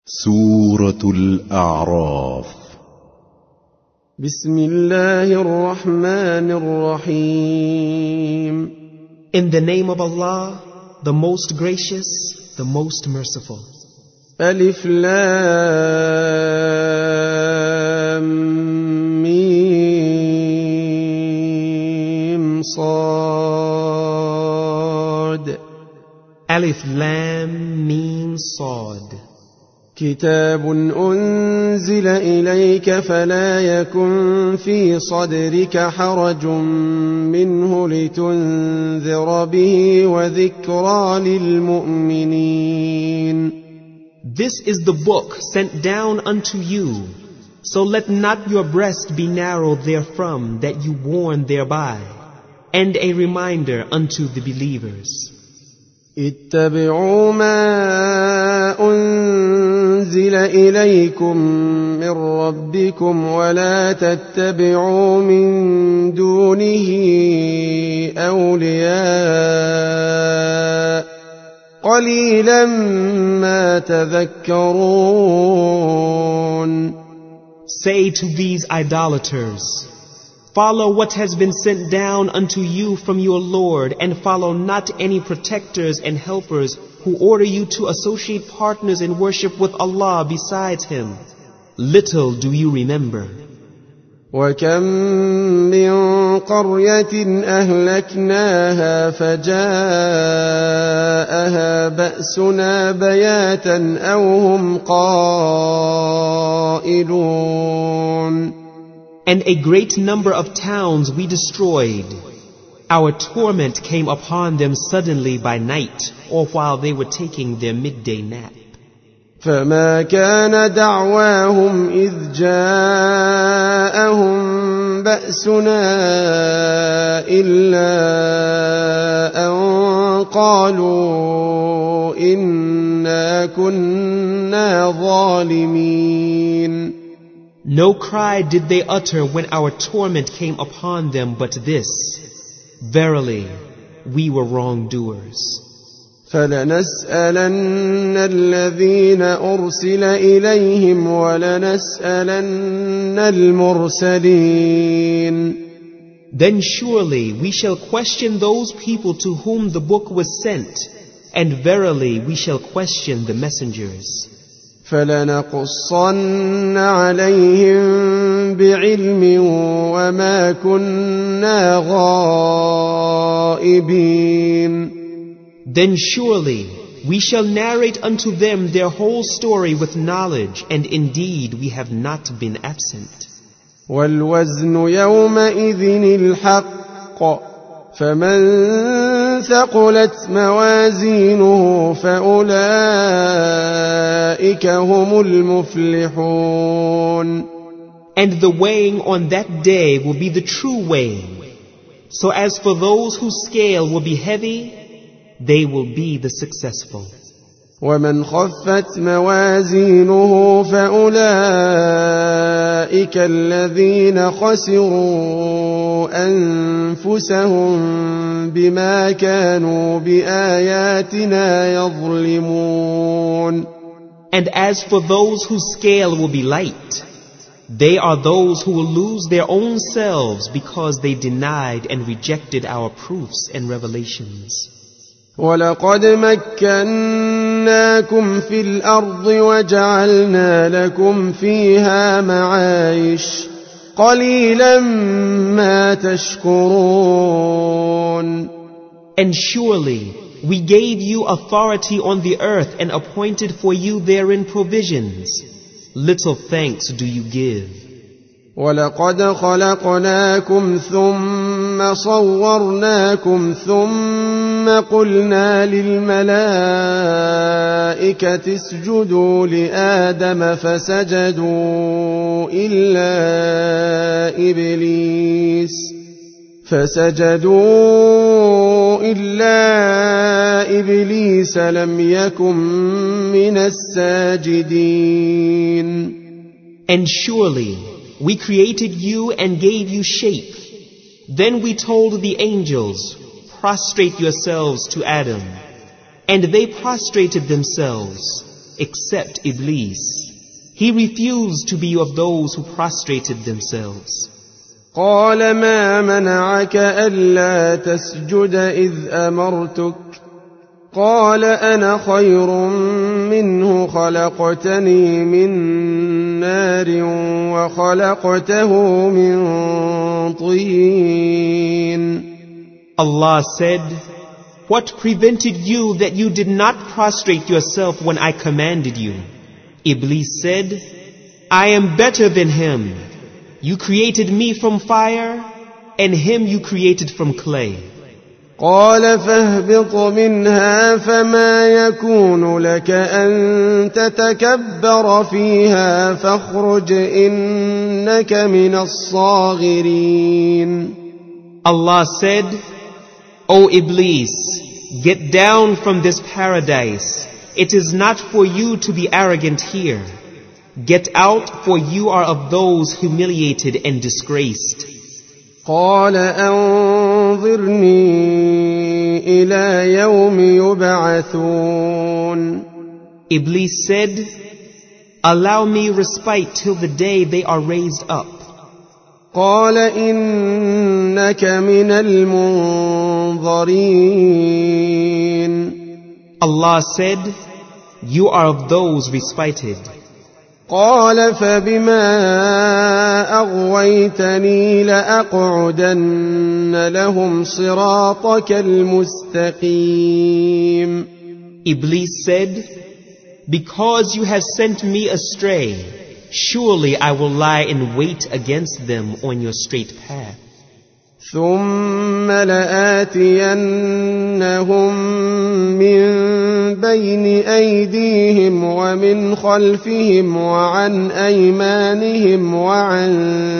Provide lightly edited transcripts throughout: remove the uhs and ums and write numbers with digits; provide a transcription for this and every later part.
سورة الأعراف. بسم الله الرحمن الرحيم. In the name of Allah, the most gracious, the most merciful. ألف لام ميم صاد. Alif Lam Mim Sad. كتاب أنزل إليك فلا يكن في صدرك حرج منه لتنذر به وذكرى للمؤمنين. This is the book sent down unto you, so let not your breast be narrow therefrom that you warn thereby, and a reminder unto the believers. اتبعوا ما أنزل إليكم من ربكم ولا تتبعوا من دونه أولياء قليلا ما تذكرون. Say to these idolaters, follow what has been sent down unto you from your Lord, and follow not any protectors and helpers who order you to associate partners in worship with Allah besides Him. Little do you remember. وكم من قرية أهلكناها فجاءها بأسنا بياتا أو هم قائلون. And a great number of towns we destroyed. Our torment came upon them suddenly by night, or while they were taking their midday nap. فما كان دعواهم إذ جاءهم بأسنا إلا أن قالوا إنا كنا ظالمين. No cry did they utter when our torment came upon them but this: verily, we were wrongdoers. فلنسألن الذين أرسل إليهم ولنسألن المرسلين. Then surely we shall question those people to whom the book was sent, and verily we shall question the messengers. فلنقصن عليهم بعلم وما كنا غائبين. Then surely we shall narrate unto them their whole story with knowledge, and indeed we have not been absent. والوزن يومئذ الحق فمن ثقلت موازينه فأولئك هم المفلحون. And the weighing on that day will be the true weighing. So as for those whose scale will be heavy, they will be the successful. ومن خفت موازينه فأولئك الذين خسروا أنفسهم بما كانوا بآياتنا يظلمون. And as for those whose scale will be light, they are those who will lose their own selves because they denied and rejected our proofs and revelations. ولقد مكناكم في الأرض وجعلنا لكم فيها معايش قليلا ما تشكرون. And surely we gave you authority on the earth and appointed for you therein provisions. Little thanks do you give. ولقد خلقناكم ثم صورناكم ثم قلنا للملائكة اسجدوا لآدم فسجدوا إلا إبليس لم يكن من الساجدين. And surely we created you and gave you shape. Then we told the angels, prostrate yourselves to Adam. And they prostrated themselves, except Iblis. He refused to be of those who prostrated themselves. قال ما منعك ألا تسجد إذ أمرتك قال أنا خير منه خلقتني من نار وخلقته من طين. Allah said, what prevented you that you did not prostrate yourself when I commanded you? Iblis said, I am better than him. You created me from fire, and him you created from clay. قال فاهبط منها فما يكون لك أن تتكبر فيها فاخرج إنك من الصاغرين. Allah said, O Iblis, get down from this paradise. It is not for you to be arrogant here. Get out, for you are of those humiliated and disgraced. قال أنظرني إلى يوم يبعثون. Iblis said, allow me respite till the day they are raised up. قال إنك من المنظرين. Allah said, you are of those respited. قال فبما أغويتني لأقعدن لهم صراطك المستقيم. Iblis said, because you have sent me astray, surely I will lie in wait against them on your straight path. ثم لآتينهم من بين أيديهم ومن خلفهم وعن أيمانهم وعن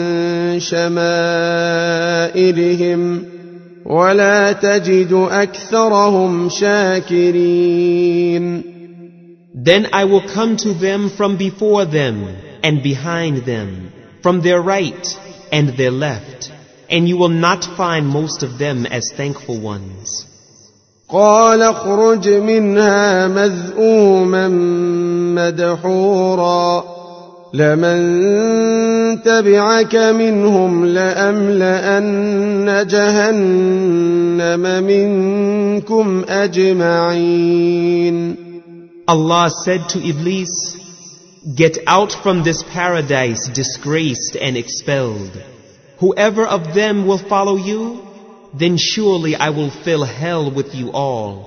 شمائلهم ولا تجد أكثرهم شاكرين. Then I will come to them from before them and behind them, from their right and their left, and you will not find most of them as thankful ones. قال اخرج منها مذءوما مدحورا لمن تبعك منهم لأملأن جهنم منكم أجمعين. Allah said to Iblis, get out from this paradise disgraced and expelled. Whoever of them will follow you, then surely I will fill hell with you all.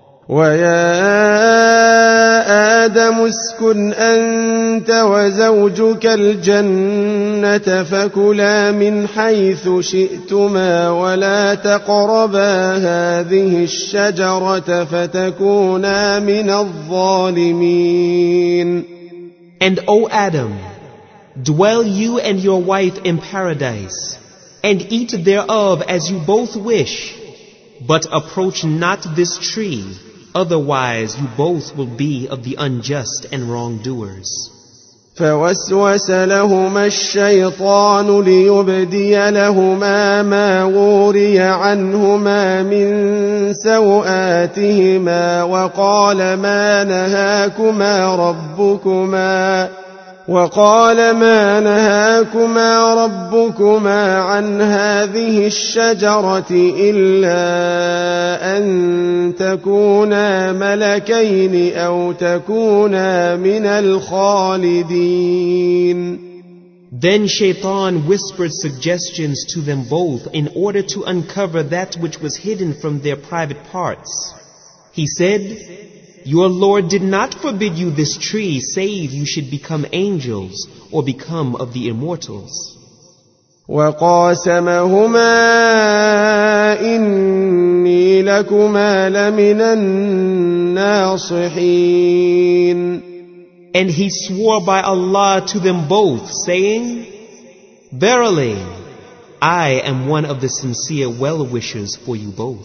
وَيَا آدَمُ اسْكُنْ أَنْتَ وَزَوْجُكَ الْجَنَّةَ فَكُلَا مِنْ حَيْثُ شِئْتُمَا وَلَا تَقْرَبَا هَذِهِ الشَّجَرَةَ فَتَكُونَا مِنَ الظَّالِمِينَ. And O Adam, dwell you and your wife in paradise, and eat thereof as you both wish, but approach not this tree, otherwise you both will be of the unjust and wrongdoers. فوسوس لهما الشيطان ليبدي لهما ما وري عنهما من سوآتهما وقال ما نهاكما ربكما عن هذه الشجرة إلا أن تكونا ملكين أو تكونا من الخالدين. Then Shaitan whispered suggestions to them both in order to uncover that which was hidden from their private parts. He said, your Lord did not forbid you this tree save you should become angels or become of the immortals. وَقَاسَمَهُمَا إِنِّي لَكُمَا لَمِنَ النَّاصِحِينَ. And he swore by Allah to them both, saying, verily, I am one of the sincere well-wishers for you both.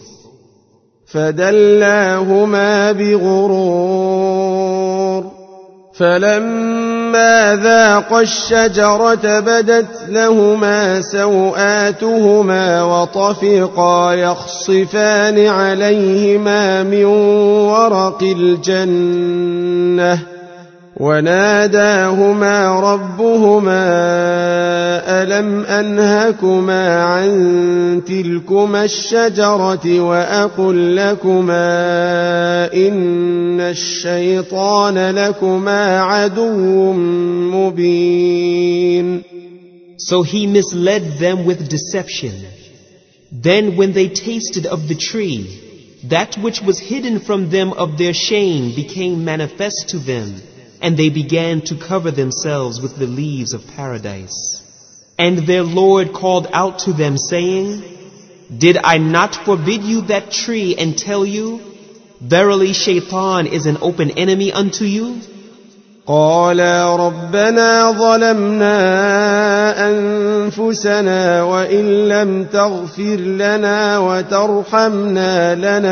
فَدَلَّاهُمَا بِغُرُورٍ فَلَمَّا ذَاقَا الشَّجَرَةَ بَدَتْ لَهُمَا سَوْآتُهُمَا وَطَفِقَا يَخْصِفَانِ عَلَيْهِمَا مِنْ وَرَقِ الْجَنَّةِ وناداهما ربهما ألم أنهكما عن تلكما الشجرة وأقل لكما إن الشيطان لكما عدو مبين. So he misled them with deception. Then when they tasted of the tree, that which was hidden from them of their shame became manifest to them, and they began to cover themselves with the leaves of paradise. And their Lord called out to them, saying, Did I not forbid you that tree and tell you, Verily Shaitan is an open enemy unto you? قالا ربنا ظلمنا أنفسنا وإن لم تغفر لنا وترحمنا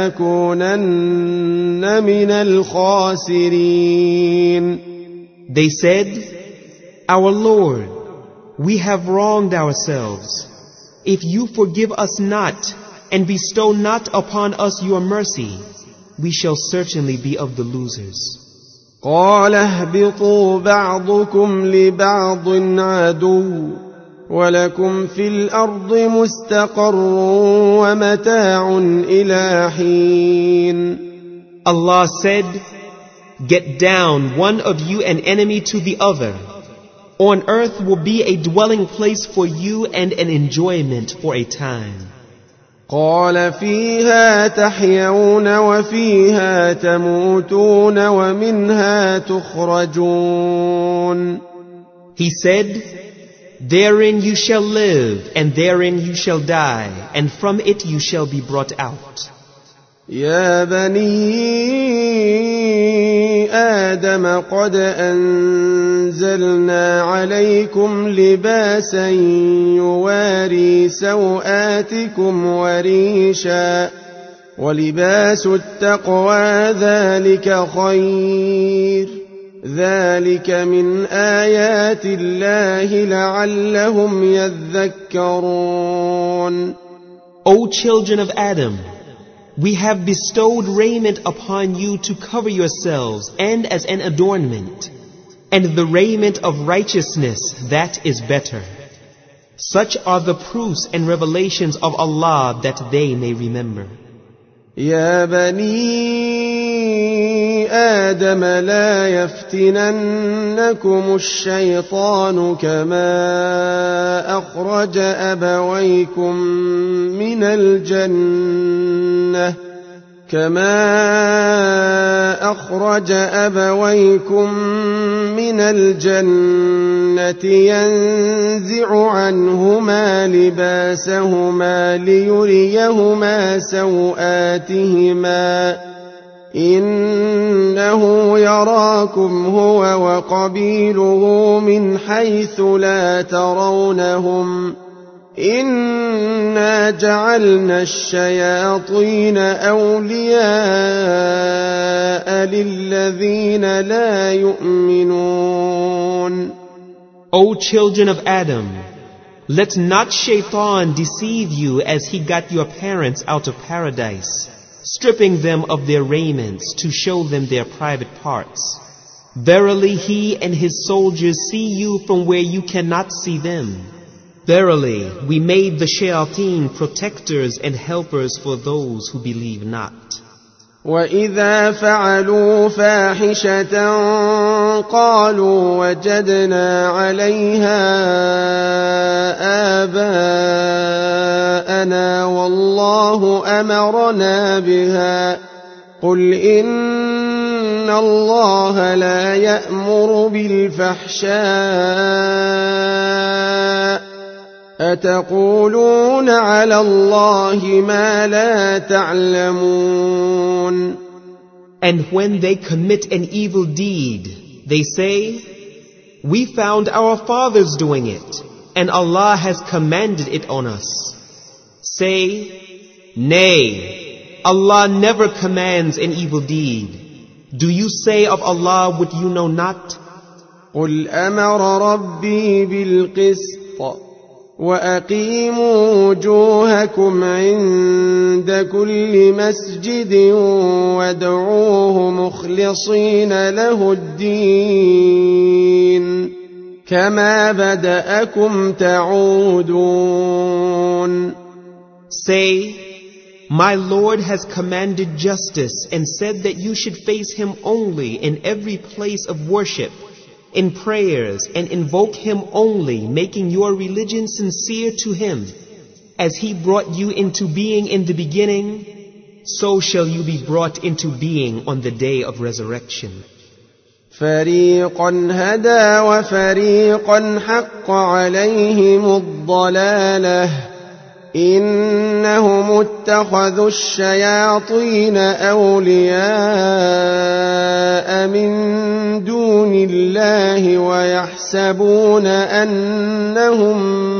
لنكونن من الخاسرين. They said, Our Lord, we have wronged ourselves. If you forgive us not and bestow not upon us your mercy, we shall certainly be of the losers. قال اهبطوا بعضكم لبعض عدو ولكم في الأرض مستقر ومتاع إلى حين. Allah said, Get down, one of you an enemy to the other. On earth will be a dwelling place for you and an enjoyment for a time. قال فيها تحيون وفيها تموتون ومنها تخرجون. He said, Therein you shall live, and therein you shall die, and from it you shall be brought out. يا بني آدم قد أنزلنا عليكم لباسا يواري سوآتكم وريشا ولباس التقوى ذلك خير ذلك من آيات الله لعلهم يذكرون. O children of Adam, we have bestowed raiment upon you to cover yourselves and as an adornment, and the raiment of righteousness, that is better. Such are the proofs and revelations of Allah that they may remember. يا بني آدم لا يفتننكم الشيطان كما أخرج أبويكم من الجنة ينزع عنهما لباسهما ليريهما سوآتهما إنه يراكم هو وقبيله من حيث لا ترونهم إنا جعلنا الشياطين أولياء للذين لا يؤمنون. O children of Adam, let not Shaitan deceive you as he got your parents out of paradise, stripping them of their raiments to show them their private parts. Verily he and his soldiers see you from where you cannot see them. Verily, we made the shayateen protectors and helpers for those who believe not. وَإِذَا فَعَلُوا فَاحِشَةً قَالُوا وَجَدْنَا عَلَيْهَا آبَاءَنَا وَاللَّهُ أَمَرَنَا بِهَا قُلْ إِنَّ اللَّهَ لَا يَأْمُرُ بِالْفَحْشَاءِ أتقولون على الله ما لا تعلمون. And when they commit an evil deed, they say, We found our fathers doing it, and Allah has commanded it on us. Say, Nay, Allah never commands an evil deed. Do you say of Allah what you know not? قل أمر ربي بالقسط وأقيموا وجوهكم عند كل مسجد وادعوه مخلصين له الدين كما بدأكم تعودون. Say, my Lord has commanded justice and said that you should face Him only in every place of worship, in prayers, and invoke Him only, making your religion sincere to Him. As He brought you into being in the beginning, so shall you be brought into being on the day of resurrection. فريقا هدى وفريقا حق عليهم الضلالة إنهم اتخذوا الشياطين أولياء من دون الله ويحسبون أنهم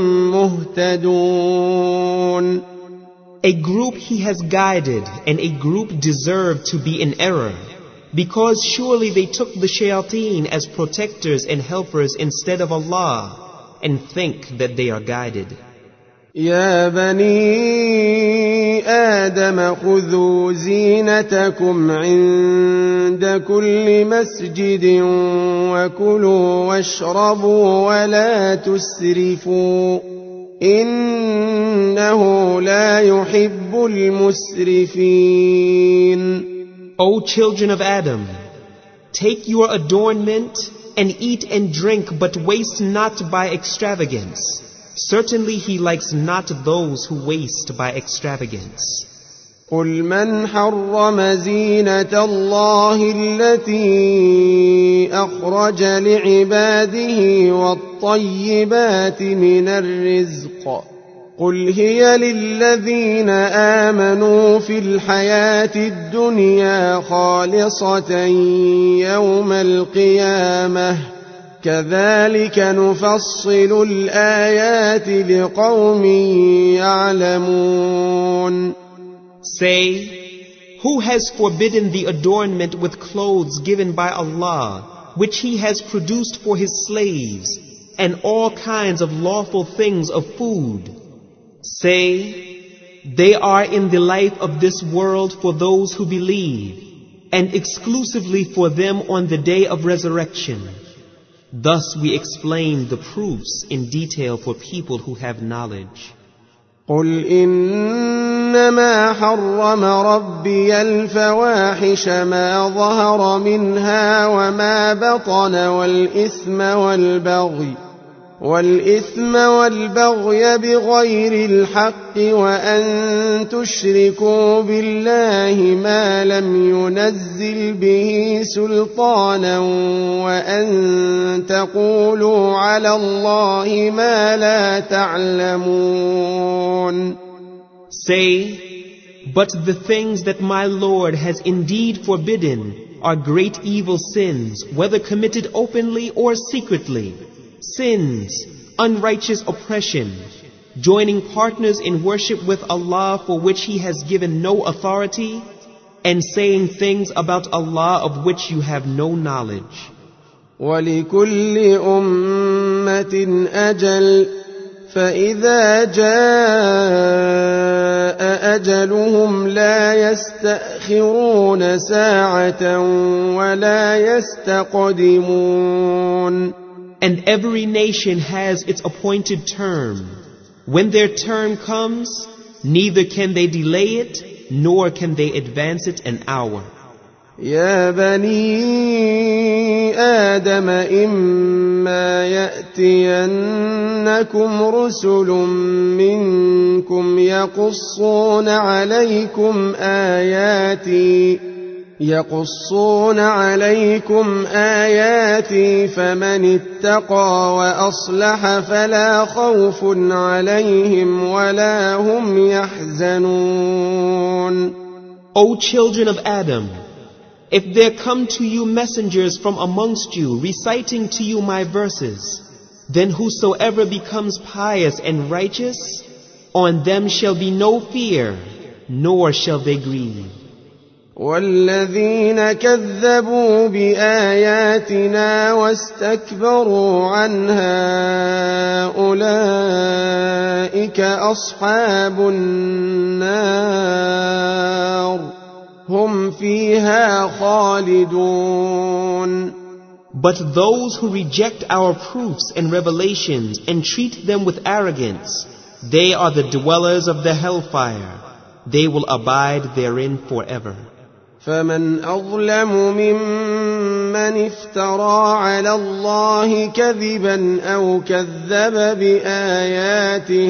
مهتدون. A group He has guided and a group deserve to be in error, because surely they took the shayateen as protectors and helpers instead of Allah and think that they are guided. يا بني آدم خذوا زينتكم عند كل مسجد وكلوا واشربوا ولا تسرفوا إنه لا يحب المسرفين. O children of Adam, take your adornment and eat and drink, but waste not by extravagance. Certainly He likes not those who waste by extravagance. قل من حرم زينة الله التي أخرج لعباده والطيبات من الرزق قل هي للذين آمنوا في الحياة الدنيا خالصة يوم القيامة كذلك نفصل الآيات لقوم يعلمون. Say, who has forbidden the adornment with clothes given by Allah, which He has produced for His slaves, and all kinds of lawful things of food? Say, they are in the life of this world for those who believe, and exclusively for them on the day of resurrection. Thus we explain the proofs in detail for people who have knowledge. قل إنما حرم ربي الفواحش ما ظهر منها وما بطن والإثم والبغي بغير الحق وأن تشركوا بالله ما لم ينزل به سلطانا وأن تقولوا على الله ما لا تعلمون. Say, but the things that my Lord has indeed forbidden are great evil sins, whether committed openly or secretly. Sins, unrighteous oppression, joining partners in worship with Allah for which He has given no authority, and saying things about Allah of which you have no knowledge. وَلِكُلِّ أُمَّةٍ أَجَلٌ فَإِذَا جَاءَ أَجَلُهُمْ لَا يَسْتَأْخِرُونَ سَاعَةً وَلَا يَسْتَقْدِمُونَ. And every nation has its appointed term. When their term comes, neither can they delay it, nor can they advance it an hour. يا بني آدم إما يأتينكم رسل منكم يقصون عليكم آياتي فمن اتقى وأصلح فلا خوف عليهم ولا هم يحزنون. O children of Adam, if there come to you messengers from amongst you reciting to you my verses, then whosoever becomes pious and righteous, on them shall be no fear, nor shall they grieve. والذين كذبوا بآياتنا واستكبروا عنها أولئك أصحاب النار هم فيها خالدون. But those who reject our proofs and revelations and treat them with arrogance, they are the dwellers of the hellfire. They will abide therein forever. فمن أظلم ممن افترى على الله كذبا أو كذب بآياته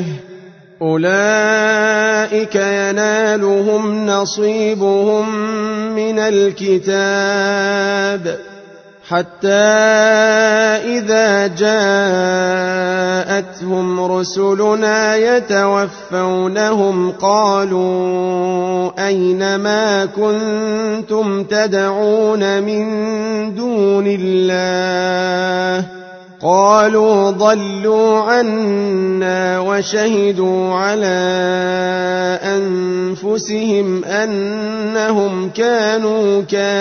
أولئك ينالهم نصيبهم من الكتاب حتى إذا جاءتهم رسلنا يتوفونهم قالوا أين ما كنتم تدعون من دون الله قالوا ضلوا عنا وشهدوا على أنفسهم أنهم كانوا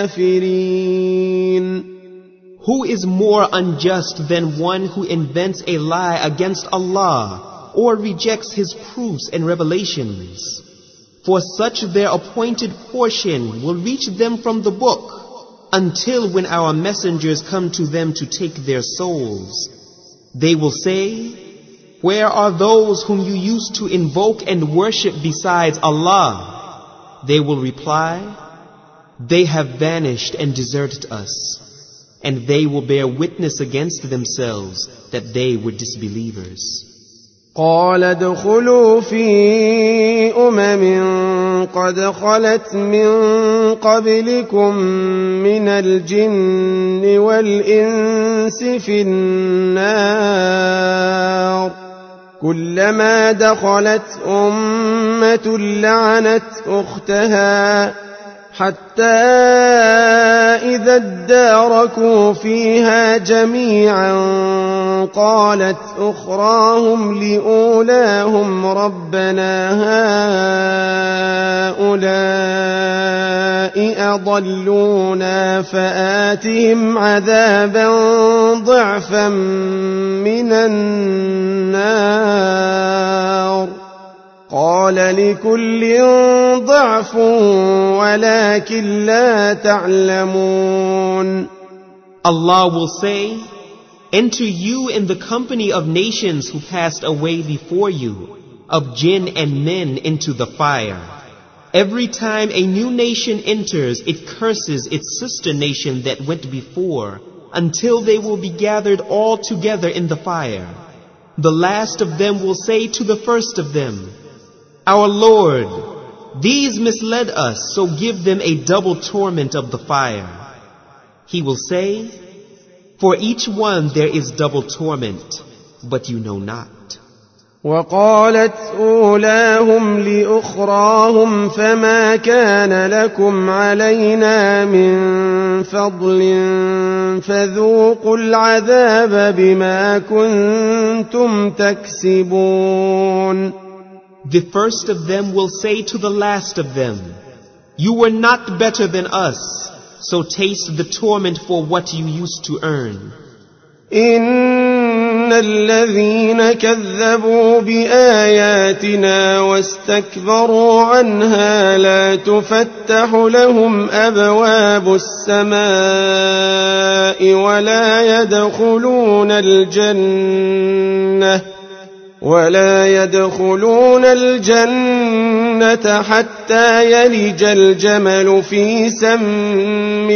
كافرين. Who is more unjust than one who invents a lie against Allah or rejects His proofs and revelations? For such their appointed portion will reach them from the book, until when our messengers come to them to take their souls. They will say, where are those whom you used to invoke and worship besides Allah? They will reply, they have vanished and deserted us. And they will bear witness against themselves that they were disbelievers. قال ادخلوا في قد خلت من قبلكم من الجن والإنس في النار كلما دخلت أمة لعنت أختها حتى إذا اداركوا فيها جميعا قالت أخراهم لأولاهم ربنا هؤلاء أضلونا فآتهم عذابا ضعفا من النار قال لكل ضعف ولكن لا تعلمون. Allah will say, enter you in the company of nations who passed away before you, of jinn and men into the fire. Every time a new nation enters, it curses its sister nation that went before, until they will be gathered all together in the fire. The last of them will say to the first of them, our Lord, these misled us, so give them a double torment of the fire. He will say, for each one there is double torment, but you know not. وقالت أولاهم لأخراهم فما كان لكم علينا من فضل فذوقوا العذاب بما كنتم تكسبون. The first of them will say to the last of them, you were not better than us, so taste the torment for what you used to earn. إن الذين كذبوا بآياتنا واستكبروا عنها لا تفتح لهم أبواب السماء ولا يدخلون الجنة حتى يلج الجمل في سم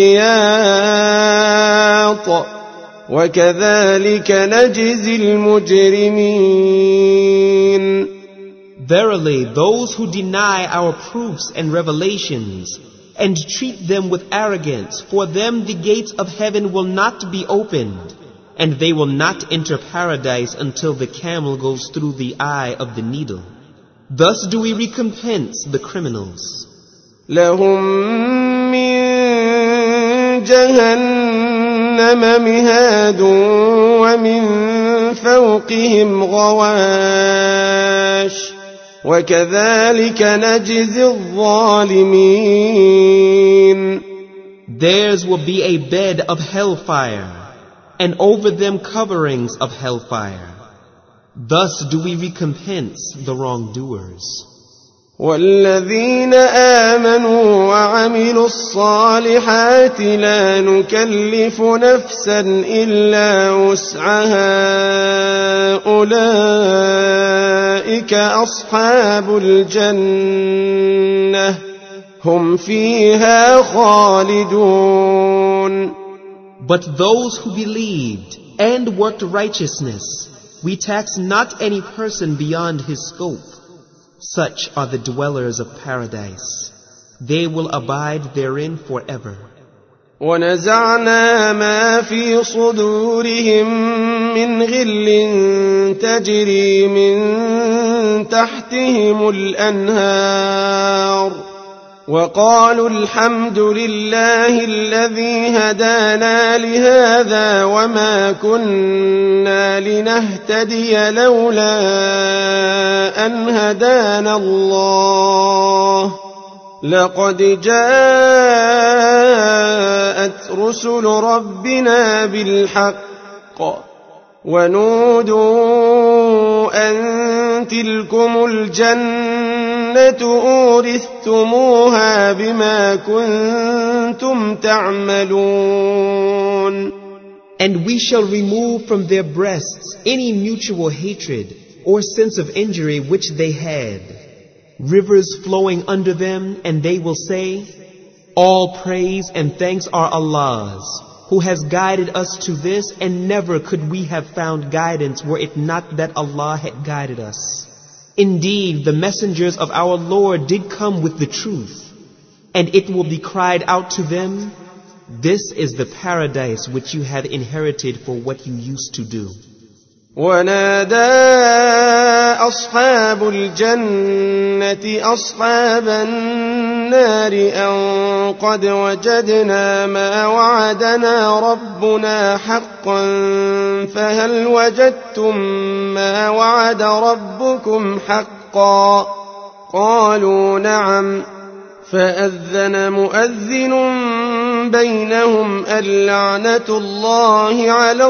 الخياط وكذلك نجزي المجرمين. Verily, those who deny our proofs and revelations and treat them with arrogance, for them the gates of heaven will not be opened, and they will not enter paradise until the camel goes through the eye of the needle. Thus do we recompense the criminals. لهم من جهنم مهاد ومن فوقهم غواش وكذلك نجزي الظالمين. Theirs will be a bed of hellfire, and over them coverings of hellfire. Thus do we recompense the wrongdoers. والذين آمنوا وعملوا الصالحات لا نكلف نفسا إلا وسعها أولئك أصحاب الجنة هم فيها خالدون. But those who believed and worked righteousness, we tax not any person beyond his scope. Such are the dwellers of paradise. They will abide therein forever. ونزعنا ما في صدورهم من غل تجري من تحتهم الأنهار وقالوا الحمد لله الذي هدانا لهذا وما كنا لنهتدي لولا أن هدانا الله لقد جاءت رسل ربنا بالحق ونودوا أن تلكم الجنة أورثتموها بما كنتم تعملون. And we shall remove from their breasts any mutual hatred or sense of injury which they had, rivers flowing under them, and they will say, all praise and thanks are Allah's, who has guided us to this, and never could we have found guidance were it not that Allah had guided us. Indeed, the messengers of our Lord did come with the truth, and it will be cried out to them, this is the paradise which you have inherited for what you used to do. ونادى أصحاب الجنة أصحاب النار أن قد وجدنا ما وعدنا ربنا حقا فهل وجدتم ما وعد ربكم حقا قالوا نعم فأذن مؤذن بينهم اللعنة الله على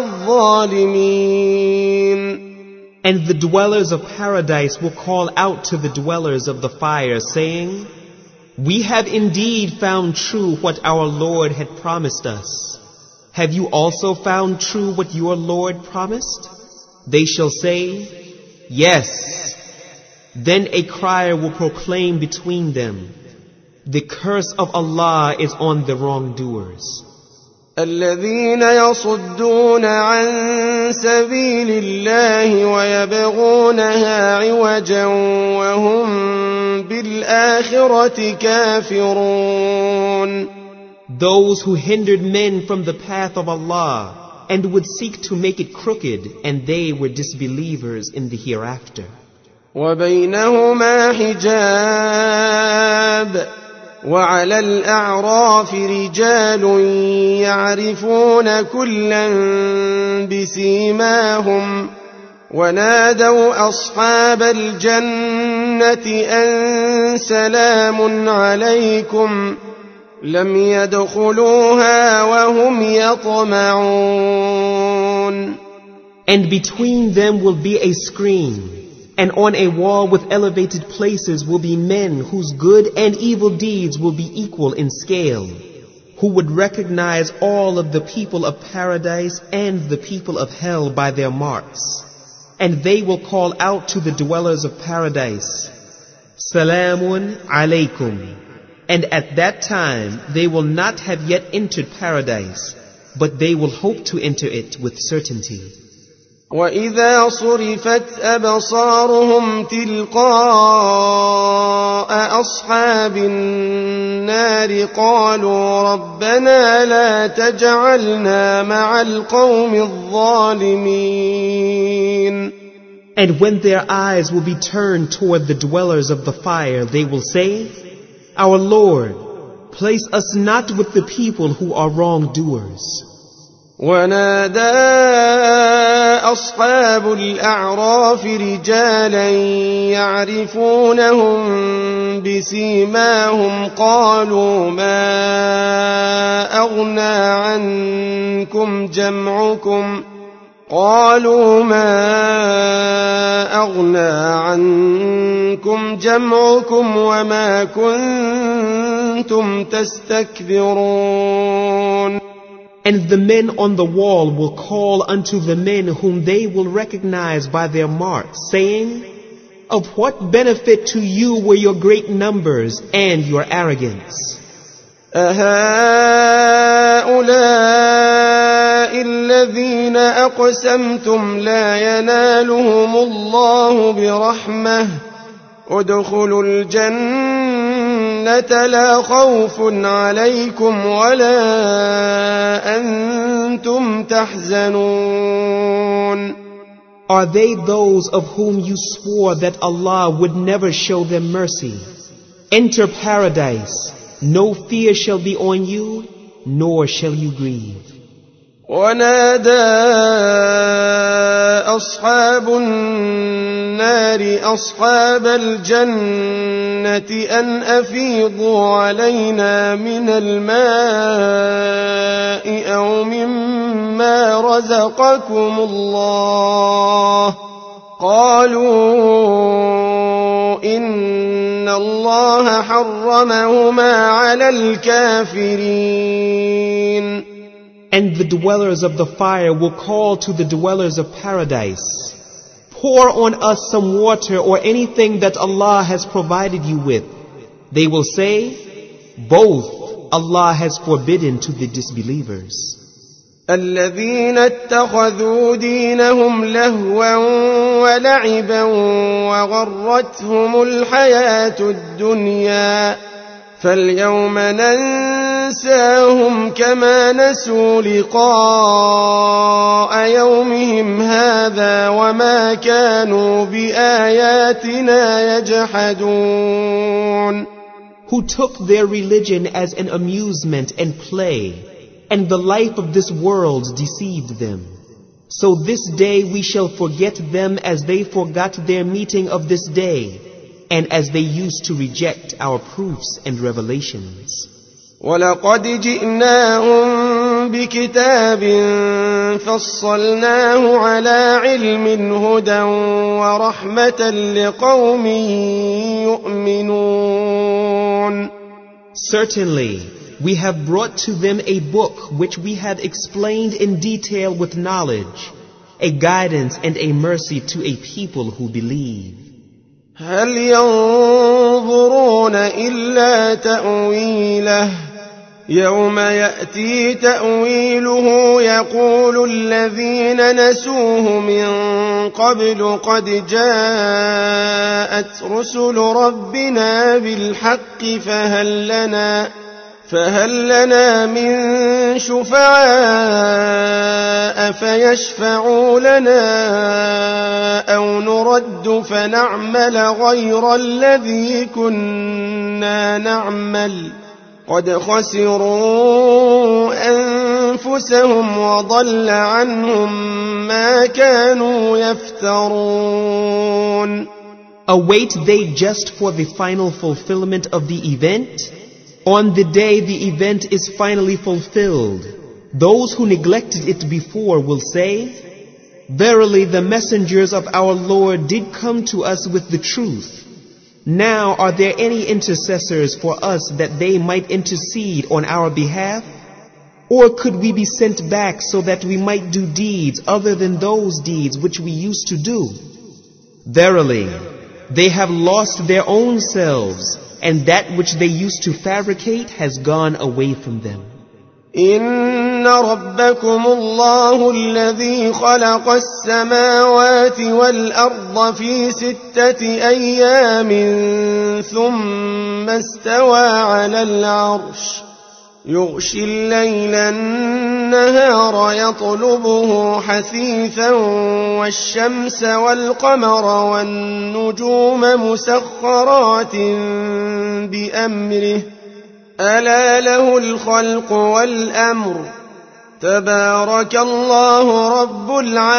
الظالمين. And the dwellers of paradise will call out to the dwellers of the fire, saying, we have indeed found true what our Lord had promised us. Have you also found true what your Lord promised? They shall say, yes. Then a crier will proclaim between them, the curse of Allah is on the wrongdoers. الذين يصدون عن سبيل الله ويبغونها عوجا وهم بالآخرة كافرون. Those who hindered men from the path of Allah and would seek to make it crooked, and they were disbelievers in the hereafter. وبينهما حجاب وعلى الأعراف رجال يعرفون كلا بسيماهم ونادوا أصحاب الجنة أن سلام عليكم لم يدخلوها وهم يطمعون. And between them will be a screen, and on a wall with elevated places will be men whose good and evil deeds will be equal in scale, who would recognize all of the people of paradise and the people of hell by their marks. And they will call out to the dwellers of paradise, Salamun alaykum. And at that time they will not have yet entered paradise, but they will hope to enter it with certainty. وإذا صرفت أبصارهم تلقاء أصحاب النار قالوا ربنا لا تجعلنا مع القوم الظالمين. And when their eyes will be turned toward the dwellers of the fire, they will say, our Lord, place us not with the people who are wrongdoers. ونادى أصحاب الأعراف رجالا يعرفونهم بسيماهم قالوا ما أغنى عنكم جمعكم وما كنتم تستكبرون. And the men on the wall will call unto the men whom they will recognize by their marks, saying, of what benefit to you were your great numbers and your arrogance? أهؤلاء الذين أقسمتم لا ينالهم الله برحمة ادخلوا الجنة لا خوف عليكم ولا أنتم تحزنون. Are they those of whom you swore that Allah would never show them mercy? Enter paradise. No fear shall be on you, nor shall you grieve. ونادى أصحاب النار أصحاب الجنة أن أفيضوا علينا من الماء أو مما رزقكم الله قالوا إن الله حرمهما على الكافرين. And the dwellers of the fire will call to the dwellers of paradise, pour on us some water or anything that Allah has provided you with. They will say, both Allah has forbidden to the disbelievers. الذين اتخذوا دينهم لهوا ولعبا وغرتهم الحياة الدنيا فاليوم ننساهم كما نسوا لقاء يومهم هذا وما كانوا بآياتنا يجحدون. Who took their religion as an amusement and play, and the life of this world deceived them. So this day we shall forget them as they forgot their meeting of this day, and as they used to reject our proofs and revelations. وَلَقَدْ جِئْنَاهُمْ بِكِتَابٍ فَصَّلْنَاهُ عَلَى عِلْمٍ هُدًى وَرَحْمَةً لِقَوْمٍ يُؤْمِنُونَ. Certainly, we have brought to them a book which we have explained in detail with knowledge, a guidance and a mercy to a people who believe. هل ينظرون إلا تأويله يوم يأتي تأويله يقول الذين نسوه من قبل قد جاءت رسل ربنا بالحق فهل لنا من شفعاء فيشفعوا لنا أو نرد فنعمل غير الذي كنا نعمل قد خسروا أنفسهم وضل عنهم ما كانوا يفترون. Await they just for the final fulfillment of the event? On the day the event is finally fulfilled, those who neglected it before will say, verily the messengers of our Lord did come to us with the truth. Now are there any intercessors for us that they might intercede on our behalf? Or could we be sent back so that we might do deeds other than those deeds which we used to do? Verily, they have lost their own selves, and that which they used to fabricate has gone away from them. إن ربكم الله الذي خلق السماوات والأرض في 6 أيام ثم استوى على العرش يغشي الليل النهار يطلبه حثيثا والشمس والقمر والنجوم مسخرات بأمره ألا له الخلق والأمر تبارك الله رب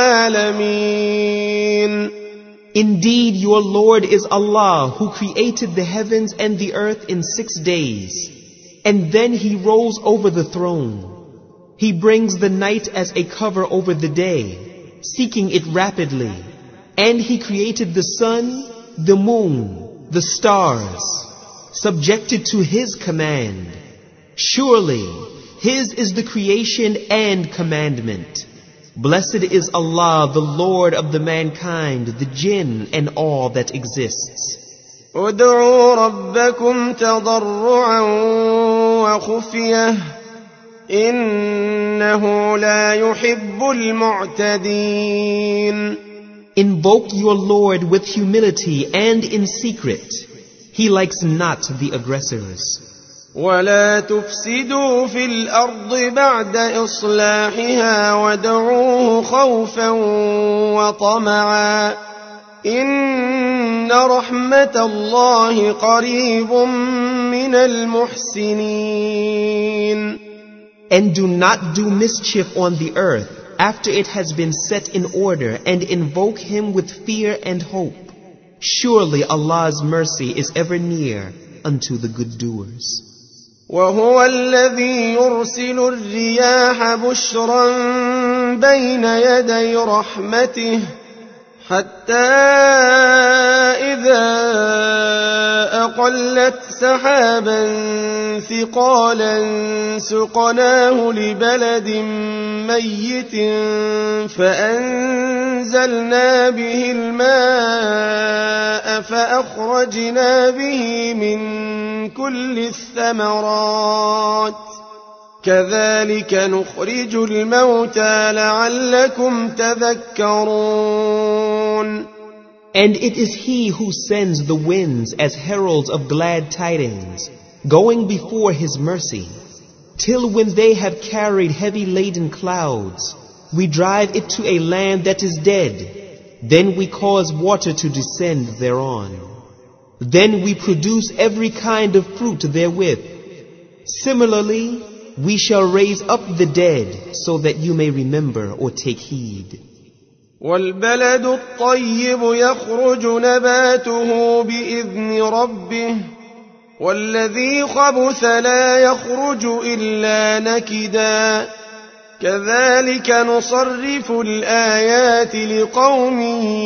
العالمين. Indeed, your Lord is Allah, who created the heavens and the earth in 6 days, and then He rolls over the throne. He brings the night as a cover over the day, seeking it rapidly, and He created the sun, the moon, the stars, subjected to His command. Surely, His is the creation and commandment. Blessed is Allah, the Lord of the mankind, the jinn, and all that exists. ادعوا ربكم تضرعا وخفية إنه لا يحب المعتدين. Invoke your Lord with humility and in secret. He likes not the aggressors. ولا تفسدوا في الأرض بعد إصلاحها وادعوه خوفا وطمعا إن رحمة الله قريب من المحسنين. And do not do mischief on the earth after it has been set in order, and invoke Him with fear and hope. Surely Allah's mercy is ever near unto the good doers. وهو الذي يرسل الرياح بشرا بين يدي رحمته حتى إذا أقلت سحابا ثقالا سقناه لبلد ميت فأنزلنا به الماء فأخرجنا به من كل الثمرات كذلك نخرج الموتى لعلكم تذكرون. And it is He who sends the winds as heralds of glad tidings, going before His mercy, till when they have carried heavy laden clouds, we drive it to a land that is dead. Then we cause water to descend thereon. Then we produce every kind of fruit therewith. Similarly, we shall raise up the dead so that you may remember or take heed. والبلد الطيب يخرج نباته بإذن ربه والذي خبث لا يخرج إلا نكدا كذلك نصرف الآيات لقوم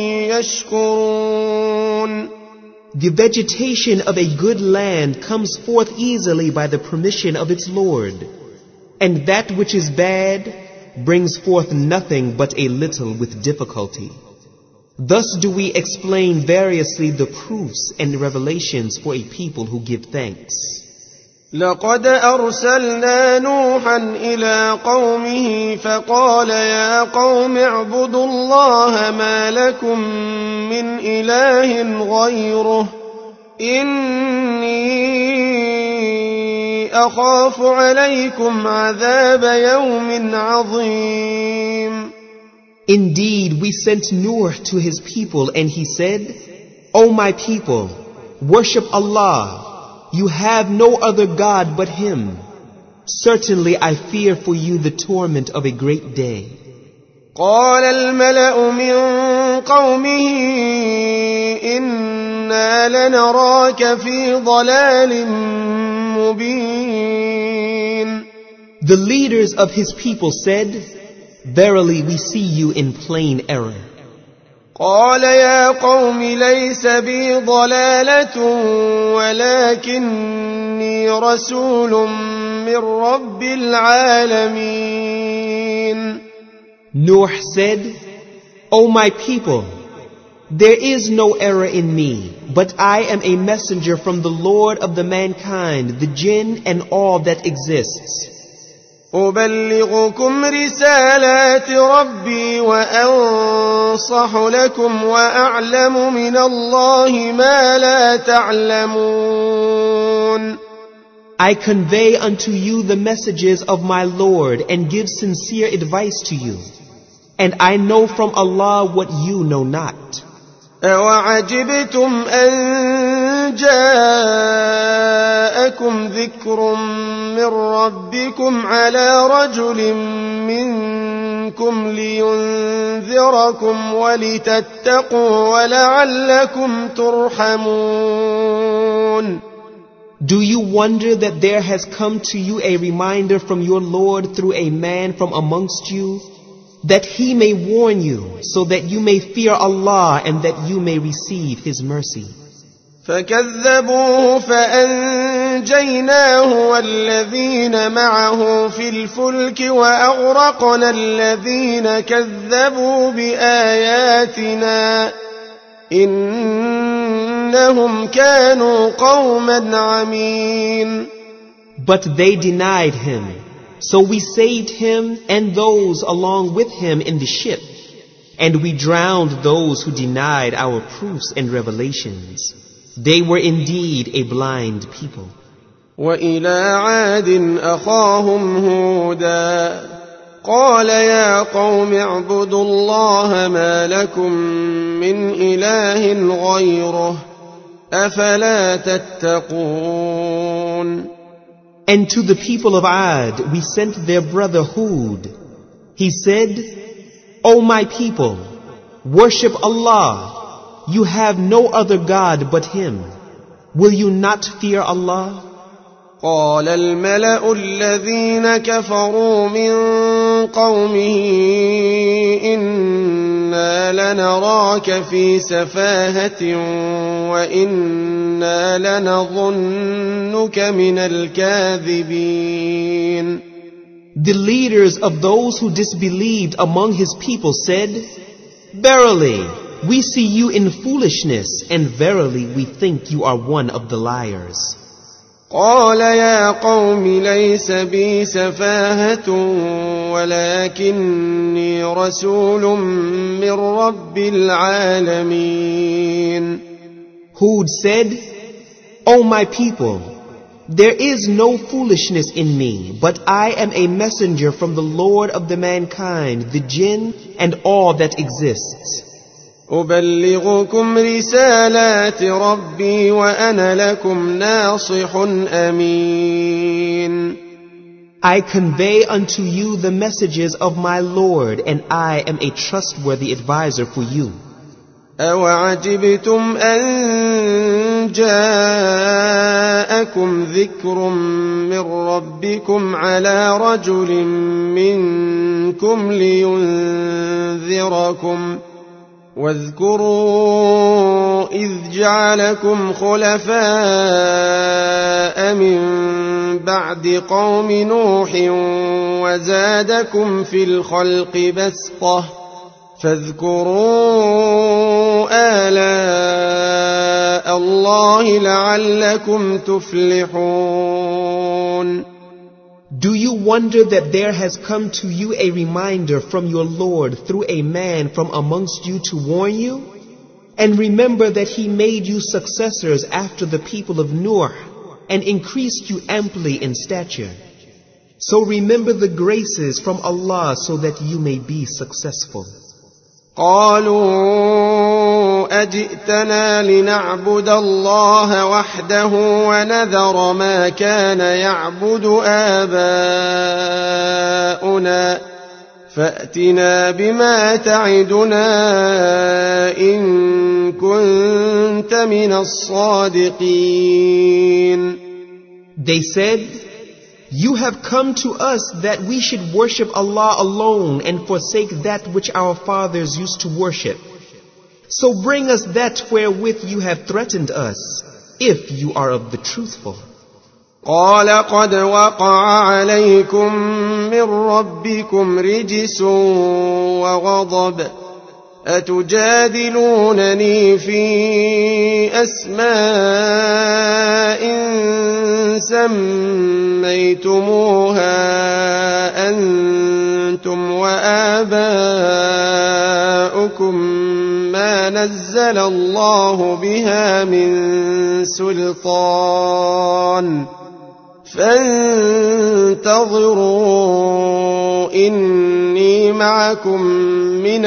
يشكرون. The vegetation of a good land comes forth easily by the permission of its Lord, and that which is bad brings forth nothing but a little with difficulty. Thus do we explain variously the proofs and revelations for a people who give thanks. لقد أرسلنا نوحا إلى قومه فقال يا قوم اعبدوا الله ما لكم من إله غيره إني أخاف عليكم عذاب يوم عظيم. Indeed, we sent Nuh to his people, and he said, O my people, worship Allah. You have no other God but Him. Certainly I fear for you the torment of a great day. قال الملأ من قومه إنا لنراك في ضلال مبين. The leaders of his people said, Verily we see you in plain error. قال يا قوم ليس بي ضلالة ولكني رسول من رب العالمين. Nuh said, O my people, there is no error in me, but I am a messenger from the Lord of the mankind, the jinn, and all that exists. أبلغكم رسالات ربي وأنصح لكم وأعلم من الله ما لا تعلمون. I convey unto you the messages of my Lord and give sincere advice to you, and I know from Allah what you know not. أَوَعَجِبْتُمْ أَن جَاءَكُمْ ذِكْرٌ مِّن رَّبِّكُمْ عَلَىٰ رَجُلٍ منكم لينذركم ولتتقوا ولعلكم ترحمون. Do you wonder that there has come to you a reminder from your Lord through a man from amongst you, that he may warn you, so that you may fear Allah and that you may receive His mercy? فكذبوه فأنجيناه والذين معه في الفلك وأغرقنا الذين كذبوا بآياتنا إنهم كانوا قوما عمين. But they denied him, so we saved him and those along with him in the ship, and we drowned those who denied our proofs and revelations. They were indeed a blind people. وإلى عاد أخاهم هودا قال يا قوم اعبدوا الله ما لكم من إله غيره أفلا تتقون. And to the people of Ad we sent their brother Hud. He said, O my people, worship Allah. You have no other God but Him. Will you not fear Allah? قال الملأ الذين كفروا من قومه إنا لنراك في سفاهة وإنا لنظنك من الكاذبين. The leaders of those who disbelieved among his people said, Verily, we see you in foolishness, and verily we think you are one of the liars. قال يا قوم ليس بي سفاهة ولكني رسول من رب العالمين. Hud said, O my people, there is no foolishness in me, but I am a messenger from the Lord of the mankind, the jinn, and all that exists. أبلغكم رسالات ربي وأنا لكم ناصح أمين. I convey unto you the messages of my Lord, and I am a trustworthy advisor for you. أوعجبتم أن جاءكم ذكر من ربكم على رجل منكم لينذركم واذكروا إذ جعلكم خلفاء من بعد قوم نوح وزادكم في الخلق بسطة فاذكروا آلاء الله لعلكم تفلحون. Do you wonder that there has come to you a reminder from your Lord through a man from amongst you to warn you? And remember that he made you successors after the people of Nuh and increased you amply in stature. So remember the graces from Allah so that you may be successful. قالوا أجئتنا لنعبد الله وحده ونذر ما كان يعبد آباؤنا فأتنا بما تعدنا إن كنت من الصادقين. They said, You have come to us that we should worship Allah alone and forsake that which our fathers used to worship. So bring us that wherewith you have threatened us, if you are of the truthful. قال قد وقع عليكم من ربكم رجس وغضب أتجادلونني في أسماء سميتموها أنتم وآباؤكم ما نزل الله بها من سلطان فانتظروا إني معكم من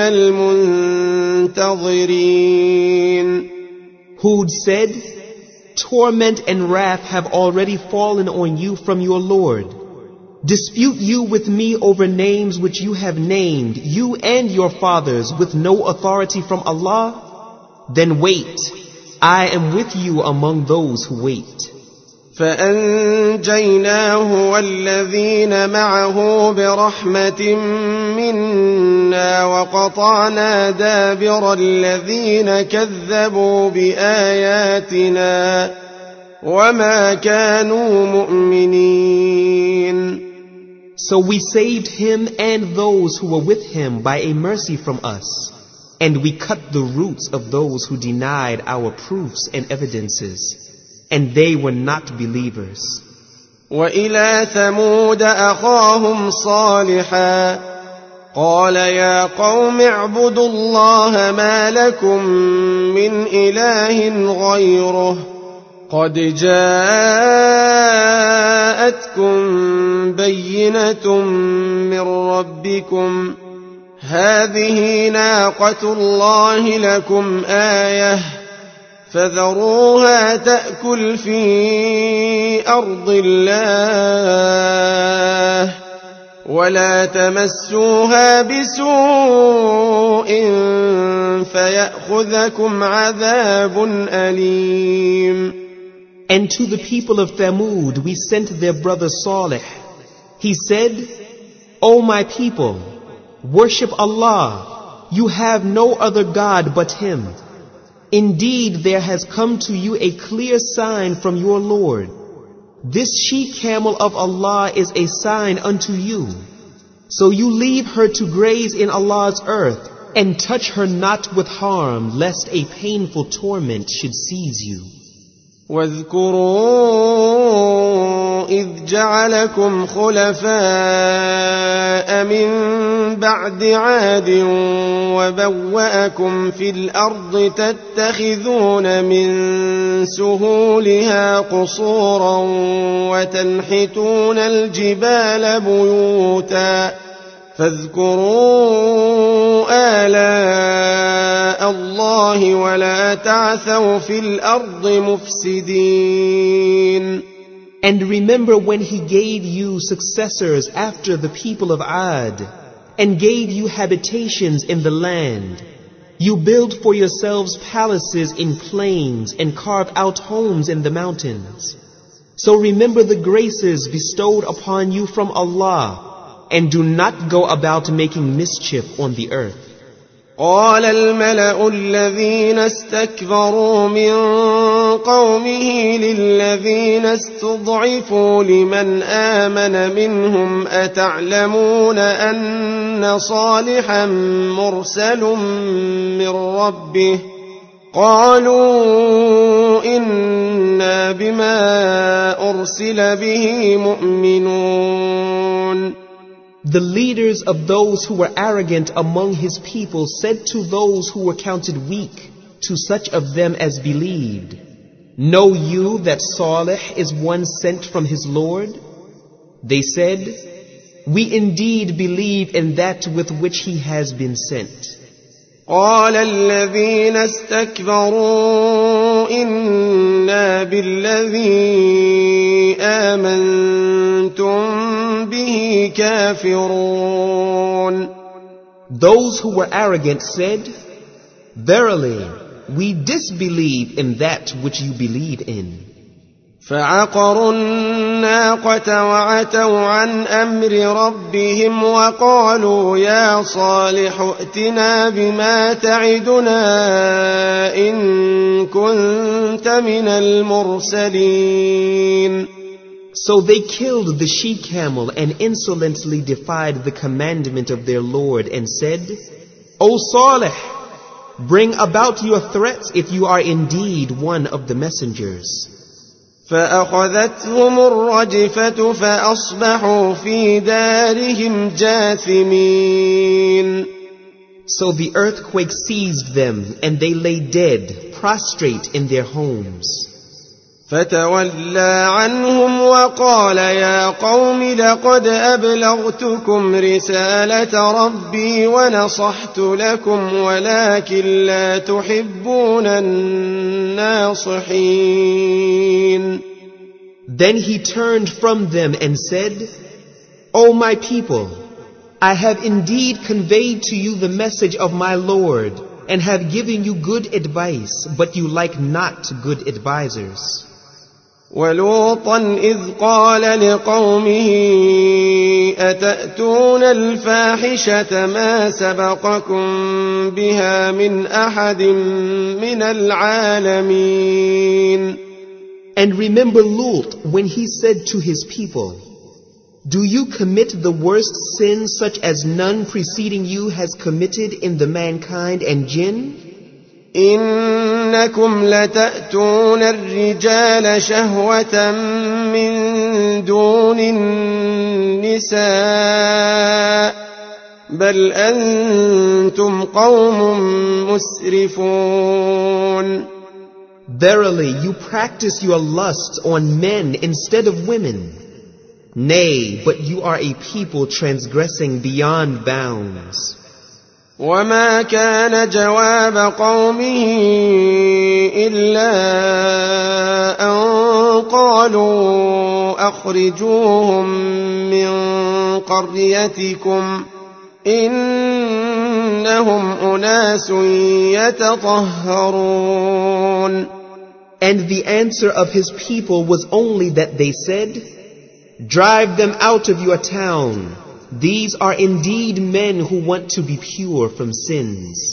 المنتظرين. Hud said, Torment and wrath have already fallen on you from your Lord. Dispute you with me over names which you have named, you and your fathers, with no authority from Allah? Then wait, I am with you among those who wait. فأنجيناه والذين معه برحمة منا وقطعنا دابر الذين كذبوا بآياتنا وما كانوا مؤمنين. So we saved him and those who were with him by a mercy from us, and we cut the roots of those who denied our proofs and evidences, and they were not believers. وإلى ثمود أخاهم صالحا قال يا قوم اعبدوا الله ما لكم من إله غيره قد جاءتكم بينة من ربكم هذه ناقة الله لكم آية فذروها تأكل في أرض الله ولا تمسوها بسوء فيأخذكم عذاب أليم. And to the people of Thamud we sent their brother Salih. He said, O my people, worship Allah. You have no other God but Him. Indeed, there has come to you a clear sign from your Lord. This she-camel of Allah is a sign unto you. So you leave her to graze in Allah's earth, and touch her not with harm, lest a painful torment should seize you. واذكروا إذ جعلكم خلفاء من بعد عاد وبوأكم في الأرض تتخذون من سهولها قصورا وتنحتون الجبال بيوتا فاذكروا آلاء الله ولا تعثوا في الأرض مفسدين. And remember when He gave you successors after the people of Ad, and gave you habitations in the land. You build for yourselves palaces in plains and carve out homes in the mountains. So remember the graces bestowed upon you from Allah, and do not go about making mischief on the earth. قال الملأ الذين استكبروا من قومه للذين استضعفوا لمن آمن منهم أتعلمون أن صالحا مرسل من ربه قالوا إنا بما أرسل به مؤمنون. The leaders of those who were arrogant among his people said to those who were counted weak, to such of them as believed, Know you that Salih is one sent from his Lord? They said, We indeed believe in that with which he has been sent. قال الذين استكبروا إنا بالذي آمنتم به كافرون. Those who were arrogant said, Verily, we disbelieve in that which you believe in. فعقروا الناقة وعتوا عن أمر ربهم وقالوا يا صالح ائتنا بما تعدنا إن كنت من المرسلين. So they killed the she-camel and insolently defied the commandment of their Lord and said, O Salih, bring about your threats if you are indeed one of the messengers. فأخذتهم الرجفة فأصبحوا في دارهم جاثمين. So the earthquake seized them and they lay dead, prostrate in their homes. فتولى عنهم وقال يا قوم لقد أبلغتكم رسالة ربي ونصحت لكم ولكن لا تحبون الناصحين. Then he turned from them and said, O my people, I have indeed conveyed to you the message of my Lord and have given you good advice, but you like not good advisers. ولوطا إذ قال لقومه أتأتون الفاحشة ما سبقكم بها من أحد من العالمين. And remember Lut when he said to his people, do you commit the worst sin such as none preceding you has committed in the mankind and jinn? إنكم لتأتون الرجال شهوة من دون النساء بل أنتم قوم مسرفون. Verily, you practice your lusts on men instead of women. Nay, but you are a people transgressing beyond bounds. وما كان جواب قومه إلا أن قالوا أخرجوهم من قريتكم إنهم أناس يتطهرون. And the answer of his people was only that they said, drive them out of your town. These are indeed men who want to be pure from sins.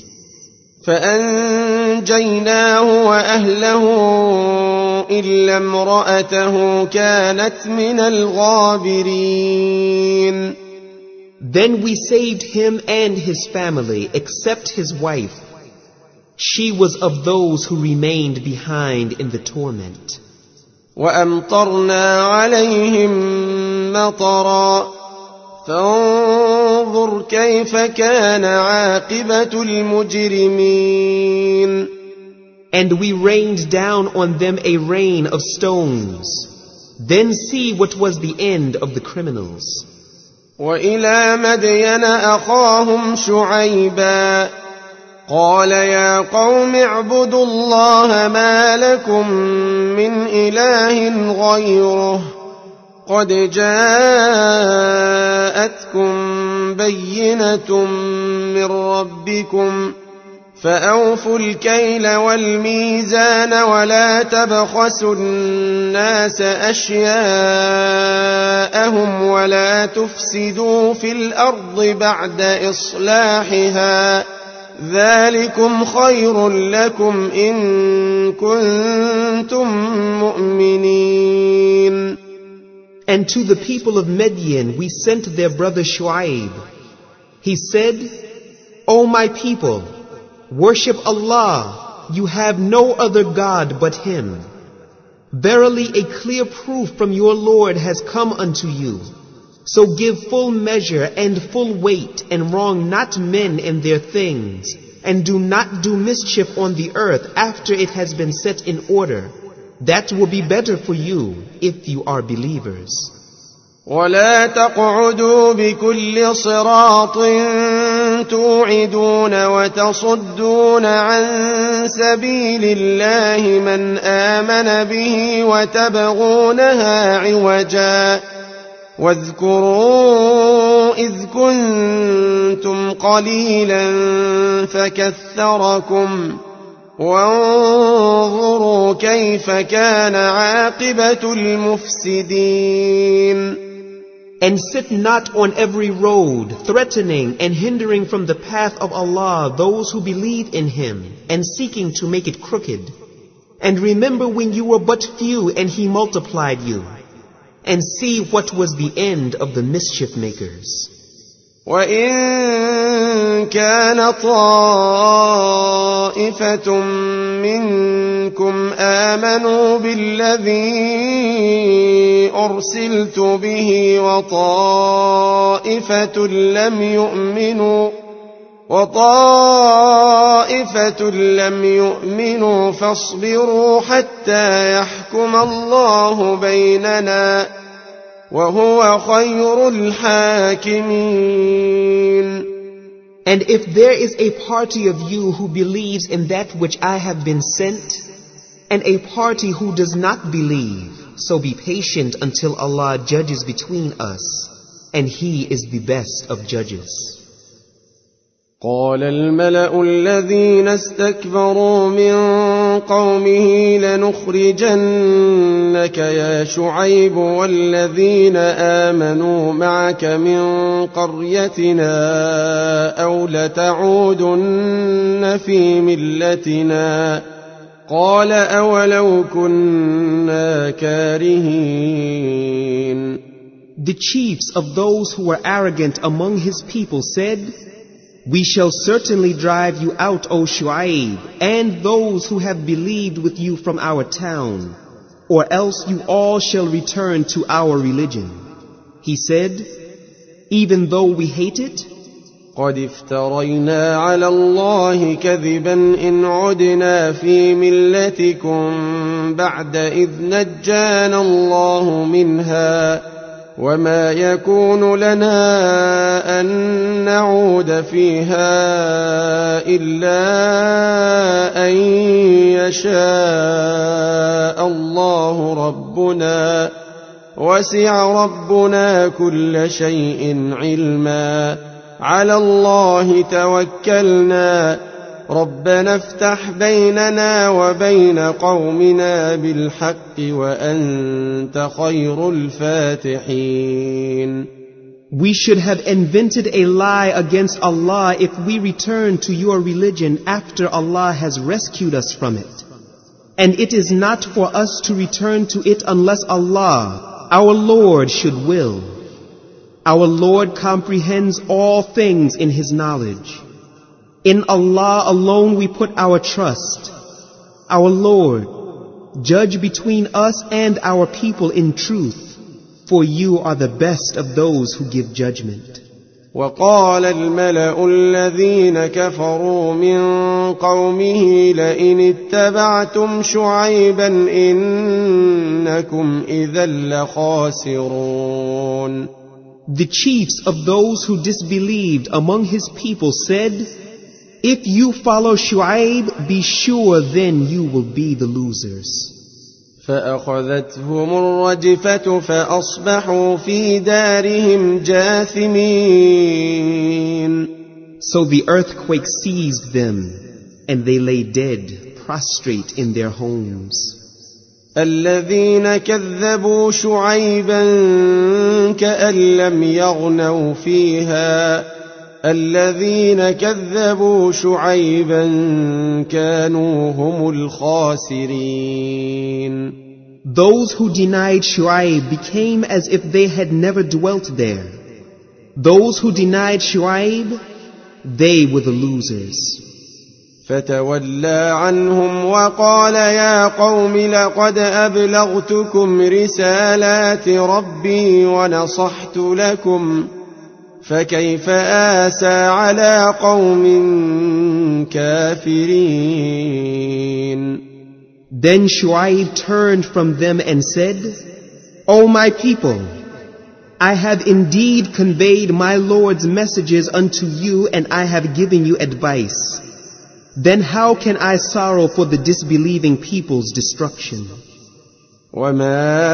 فأنجيناه وأهله إلا امرأته كانت من الغابرين. Then we saved him and his family, except his wife. She was of those who remained behind in the torment. وأمطرنا عليهم مطرا فانظر كيف كان عاقبة المجرمين. And we rained down on them a rain of stones. Then see what was the end of the criminals. وإلى مدين أخاهم شعيبا قال يا قوم اعبدوا الله ما لكم من إله غيره قد جاءتكم بينة من ربكم فأوفوا الكيل والميزان ولا تبخسوا الناس أشياءهم ولا تفسدوا في الأرض بعد إصلاحها ذلكم خير لكم إن كنتم مؤمنين. And to the people of Midian we sent their brother Shu'aib. He said, O my people, worship Allah, you have no other God but Him. Verily a clear proof from your Lord has come unto you. So give full measure and full weight and wrong not men in their things, and do not do mischief on the earth after it has been set in order. That will be better for you if you are believers. ولا تقعدوا بكل صراط توعدون وتصدون عن سبيل الله من آمن به وتبغونها عوجا واذكروا إذ كنتم قليلا فكثركم وانظروا كيف كان عاقبة المفسدين. And sit not on every road, threatening and hindering from the path of Allah those who believe in Him, and seeking to make it crooked. And remember when you were but few and He multiplied you, and see what was the end of the mischief makers. وَإِن كَانَ طَائِفَةٌ مِّنكُمْ آمَنُوا بِالَّذِي أُرْسِلْتُ بِهِ وطائفة لم يؤمنوا فاصبروا حتى يحكم الله بيننا وهو خير الحاكمين. And if there is a party of you who believes in that which I have been sent, and a party who does not believe, so be patient until Allah judges between us. and He is the best of judges. قال الملأ الذين استكبروا من قومه لنخرجنك يا شعيب والذين آمنوا معك من قريتنا أو لتعودن في ملتنا قال أولو كنا كارهين. The chiefs of those who were arrogant among his people said, "We shall certainly drive you out, O Shu'aib, and those who have believed with you from our town, or else you all shall return to our religion." He said, "Even though we hate it, قد افترينا على الله كذبا إن عدنا في ملتكم بعد إذ نجانا الله منها وما يكون لنا أن نعود فيها إلا أن يشاء الله ربنا وسع ربنا كل شيء علما على الله توكلنا ربنا افتح بيننا وبين قومنا بالحق وأنت خير الفاتحين. we should have invented a lie against Allah if we return to your religion after Allah has rescued us from it. And it is not for us to return to it unless Allah, our Lord, should will. Our Lord comprehends all things in His knowledge. In Allah alone we put our trust. Our Lord, judge between us and our people in truth, for you are the best of those who give judgment. وقال الملأ الذين كفروا من قومه لئن اتبعتم شعيبا إنكم إذا لخاسرون. The chiefs of those who disbelieved among his people said, "If you follow Shu'aib, be sure then you will be the losers." فأخذتهم الرجفة فأصبحوا في دارهم جاثمين. So the earthquake seized them, and they lay dead, prostrate in their homes. الذين كذبوا شعيبا كأن لم يغنوا فيها الذين كذبوا شعيبا كانوا هم الخاسرين. Those who denied Shu'aib became as if they had never dwelt there. Those who denied Shu'aib, they were the losers. فتولى عنهم وقال يا قوم لقد أبلغتكم رسالات ربي ونصحت لكم فكيف آسى على قوم كافرين. Then Shu'aib turned from them and said, "O my people, I have indeed conveyed my Lord's messages unto you and I have given you advice. Then how can I sorrow for the disbelieving people's destruction?" وما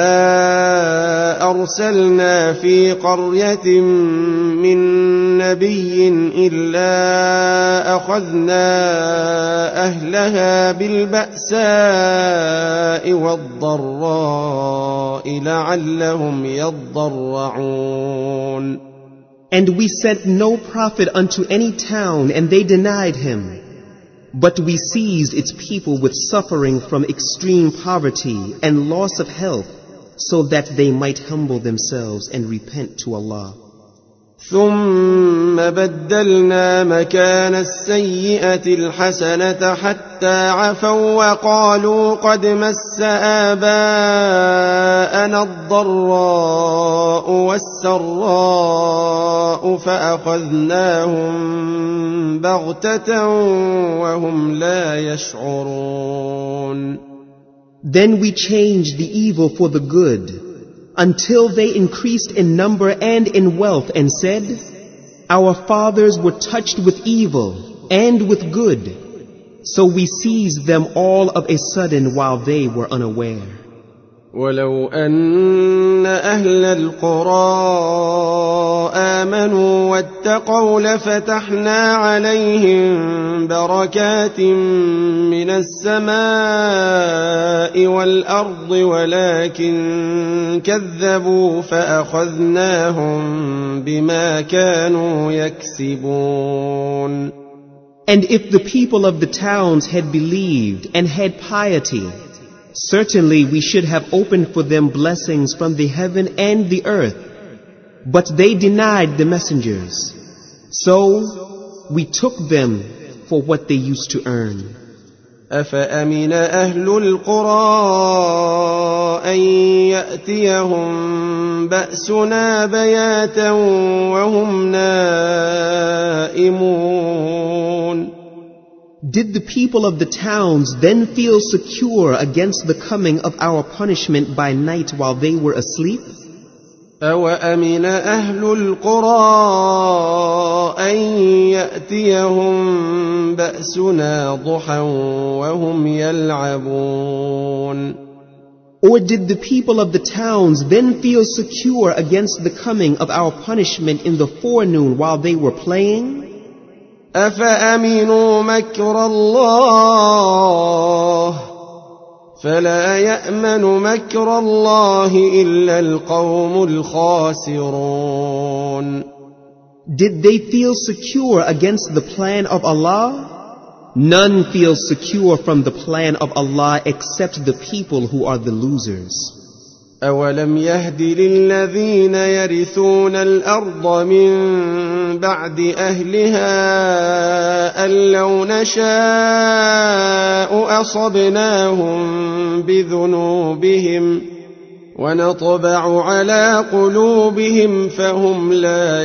أرسلنا في قرية من نبي إلا أخذنا أهلها بالبأساء والضراء لعلهم يضرعون. And we sent no prophet unto any town, and they denied him. But we seized its people with suffering from extreme poverty and loss of health, so that they might humble themselves and repent to Allah. ثم بدلنا مكان السيئة الحسنة حتى عفوا وقالوا قد مس آباءنا الضراء والسراء فأخذناهم بغتة وهم لا يشعرون. Then we changed the evil for the good, until they increased in number and in wealth, and said, "Our fathers were touched with evil and with good." So we seized them all of a sudden while they were unaware. ولو أن أهل القرى آمنوا واتقوا لفتحنا عليهم بركات من السماء والأرض ولكن كذبوا فأخذناهم بما كانوا يكسبون. And if the people of the towns had believed and had piety, certainly we should have opened for them blessings from the heaven and the earth. But they denied the messengers. So we took them for what they used to earn. أفأمن أهل القرى أن يأتيهم بأسنا بياتا وهم نائمون. Did the people of the towns then feel secure against the coming of our punishment by night while they were asleep? أَوَأَمِنَ أَهْلُ الْقُرَىٰ أَن يَأْتِيَهُم بَأْسُنَا ضُحًى وَهُمْ يَلْعَبُونَ. Or did the people of the towns then feel secure against the coming of our punishment in the forenoon while they were playing? أَفَأَمِنُوا مَكْرَ اللَّهِ فَلَا يَأْمَنُ مَكْرَ اللَّهِ إِلَّا الْقَوْمُ الْخَاسِرُونَ. Did they feel secure against the plan of Allah? None feels secure from the plan of Allah except the people who are the losers. أَوَلَمْ يَهْدِ لِلَّذِينَ يَرِثُونَ الْأَرْضَ مِن بَعْدِ أَهْلِهَا أَن لَّوْ نَشَاءُ أَصَبْنَاهُم بِذُنُوبِهِمْ وَنَطْبَعُ عَلَىٰ قُلُوبِهِمْ فَهُمْ لَا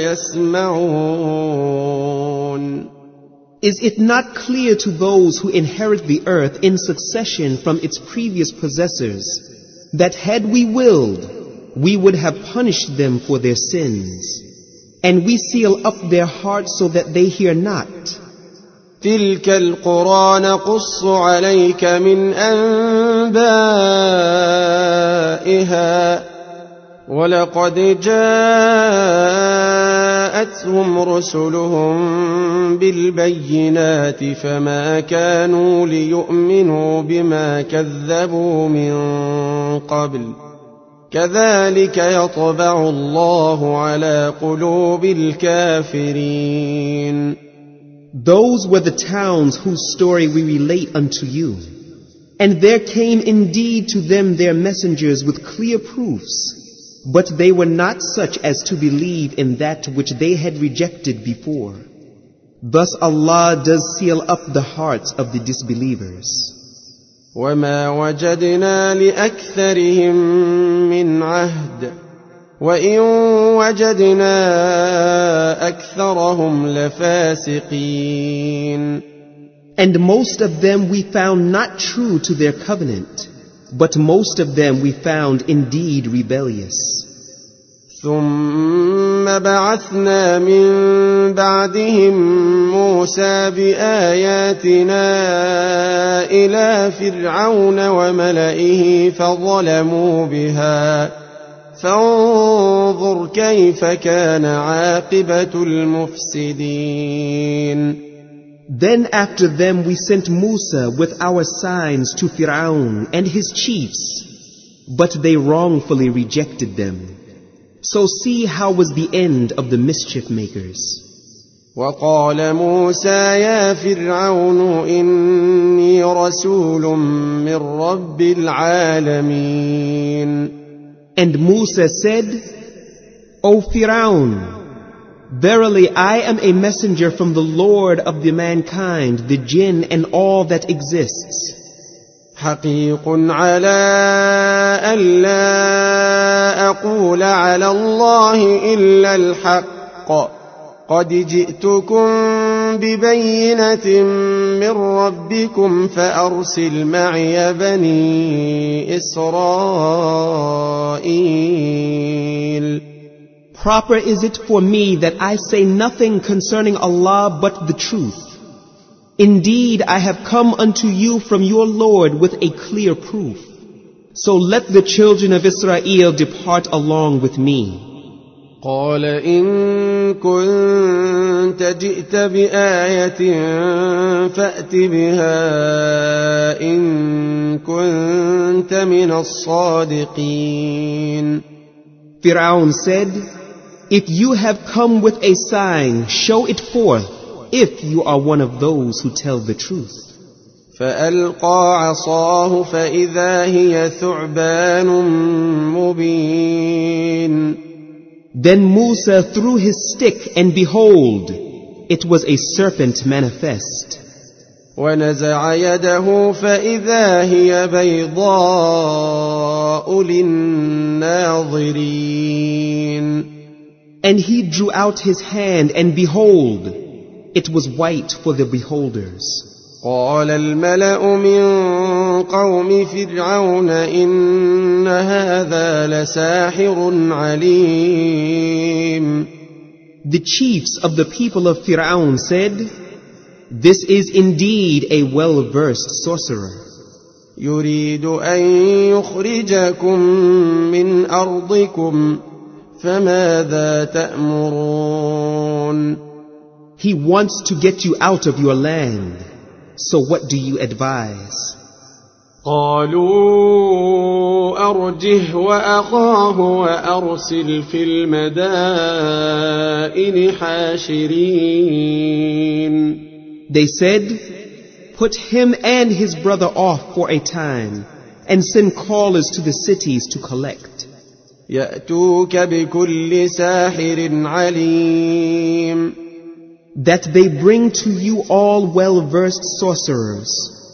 يَسْمَعُونَ. Is it not clear to those who inherit the earth in succession from its previous possessors that had we willed, we would have punished them for their sins, and we seal up their hearts so that they hear not? تلك القرى نقص عليك من أنبائها ولقد جاءتهم رسلهم بالبينات فما كانوا ليؤمنوا بما كذبوا من قبل كذلك يطبع الله على قلوب الكافرين. Those were the towns whose story we relate unto you. And there came indeed to them their messengers with clear proofs, but they were not such as to believe in that which they had rejected before. Thus Allah does seal up the hearts of the disbelievers. وَمَا وَجَدْنَا لِأَكْثَرِهِم مِّنْ عَهْدٍ وَإِن وَجَدْنَا أَكْثَرَهُمْ لَفَاسِقِينَ. And most of them we found not true to their covenant, but most of them we found indeed rebellious. ثُمَّ بَعَثْنَا مِن بَعْدِهِم مُّوسَىٰ بِآيَاتِنَا إِلَىٰ فِرْعَوْنَ وَمَلَئِهِ فَظَلَمُوا بِهَا فانظر كيف كان عاقبة المفسدين. Then after them we sent Musa with our signs to Fir'aun and his chiefs, but they wrongfully rejected them. So see how was the end of the mischief makers. وقال موسى يا فرعون إني رسول من رب العالمين. And Musa said, O Fir'aun, verily I am a messenger from the Lord of the mankind, the jinn and all that exists. حقيق على ألا أقول على الله إلا الحق قد جئتكم ببينة من ربكم فأرسل معي بني إسرائيل. Proper is it for me that I say nothing concerning Allah but the truth. Indeed, I have come unto you from your Lord with a clear proof. So let the children of Israel depart along with me. قال إن كنت جئت بآية فأت بها إن كنت من الصادقين. Fir'aun said, if you have come with a sign, show it forth, if you are one of those who tell the truth. فألقى عصاه فإذا هي ثعبان مبين. Then Musa threw his stick, and behold, it was a serpent manifest. ونزع يده فإذا هي بيضاء للناظرين. And he drew out his hand, and behold, it was white for the beholders. قال الملأ من قوم فرعون إن هذا لساحر عليم. The chiefs of the people of Fir'aun said, this is indeed a well-versed sorcerer. يريد أن يخرجكم من أرضكم فماذا تأمرون. He wants to get you out of your land. So what do you advise? قالوا أرجه وأخاه وأرسل في المدائن حاشرين. They said, put him and his brother off for a time, and send callers to the cities to collect. يأتوك بكل ساحر عليم. That they bring to you all well-versed sorcerers.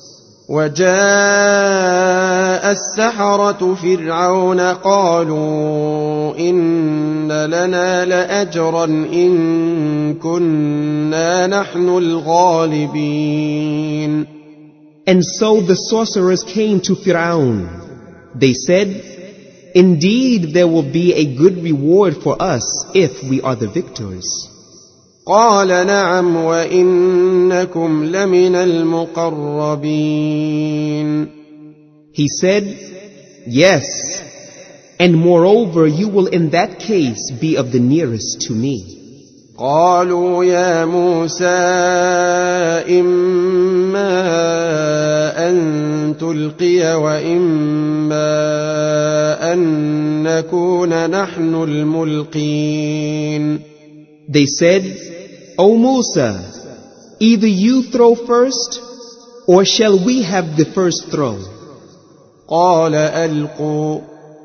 وجاء السحرة فرعون قالوا إن لنا لأجرا إن كنا نحن الغالبين. And so the sorcerers came to Fir'aun. They said, indeed there will be a good reward for us if we are the victors. قال نعم وإنكم لمن المقربين. He said, yes, and moreover you will in that case be of the nearest to me. قالوا يا موسى إما أن تلقي وإما أن نكون نحن الملقين. They said, O Musa, either you throw first, or shall we have the first throw? قال ألقوا.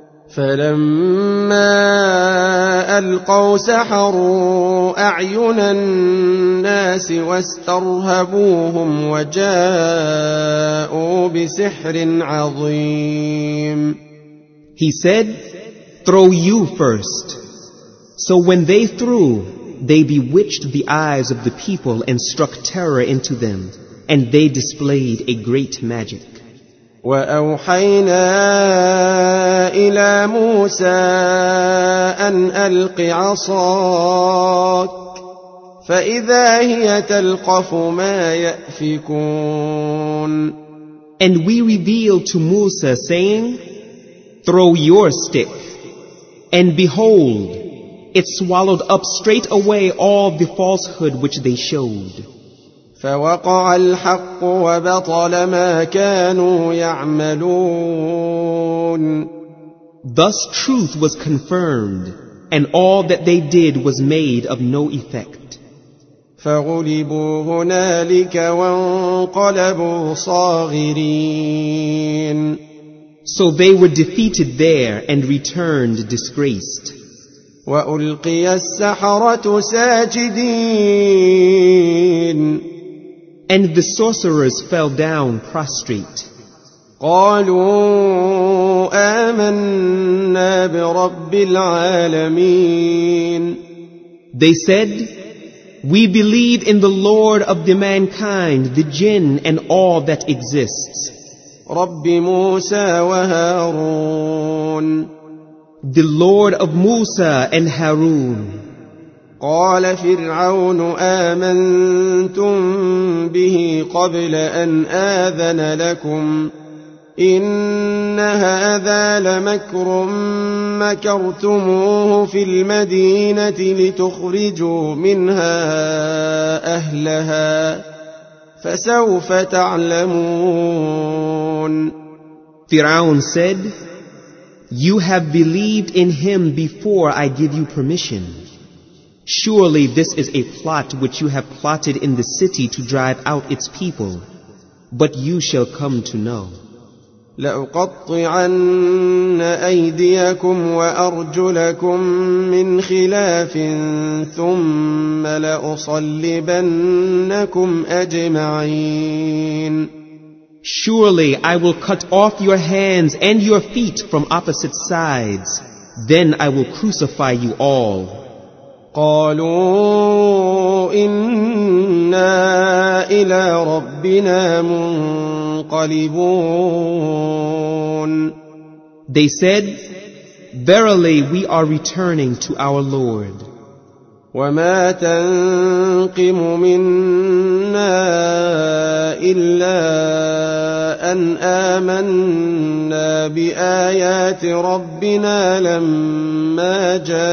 فلما ألقوا سحروا أعين الناس واسترهبوهم وجاءوا بسحر عظيم. He said, throw you first. So when they threw, they bewitched the eyes of the people and struck terror into them, and they displayed a great magic. وأوحينا إلى موسى أن ألق عصاك فإذا هي تلقف ما يأفكون. And we revealed to Musa, saying, throw your stick, and behold, it swallowed up straight away all the falsehood which they showed. فوقع الحق وبطل ما كانوا يعملون. Thus truth was confirmed, and all that they did was made of no effect. فغلبوا هنالك وانقلبوا صاغرين. So they were defeated there and returned disgraced. وألقي السحرة ساجدين. And the sorcerers fell down prostrate. قالوا آمنا برب العالمين. They said, we believe in the Lord of the mankind, the jinn, and all that exists. رب موسى وهارون. The Lord of Musa and Harun. قال فرعون آمنتم به قبل أن آذن لكم إن هذا لمكر مكرتموه في المدينة لتخرجوا منها أهلها فسوف تعلمون. Fir'aun said, "You have believed in him before I give you permission. Surely this is a plot which you have plotted in the city to drive out its people, but you shall come to know. لأقطعن أيديكم وأرجلكم من خلاف ثم لأصلبنكم أجمعين. Surely I will cut off your hands and your feet from opposite sides. Then I will crucify you all." قالوا إنا إلى ربنا منقلبون. They said, "Verily we are returning to our Lord." وما تنقم منا إلا أن آمنا بآيات ربنا لما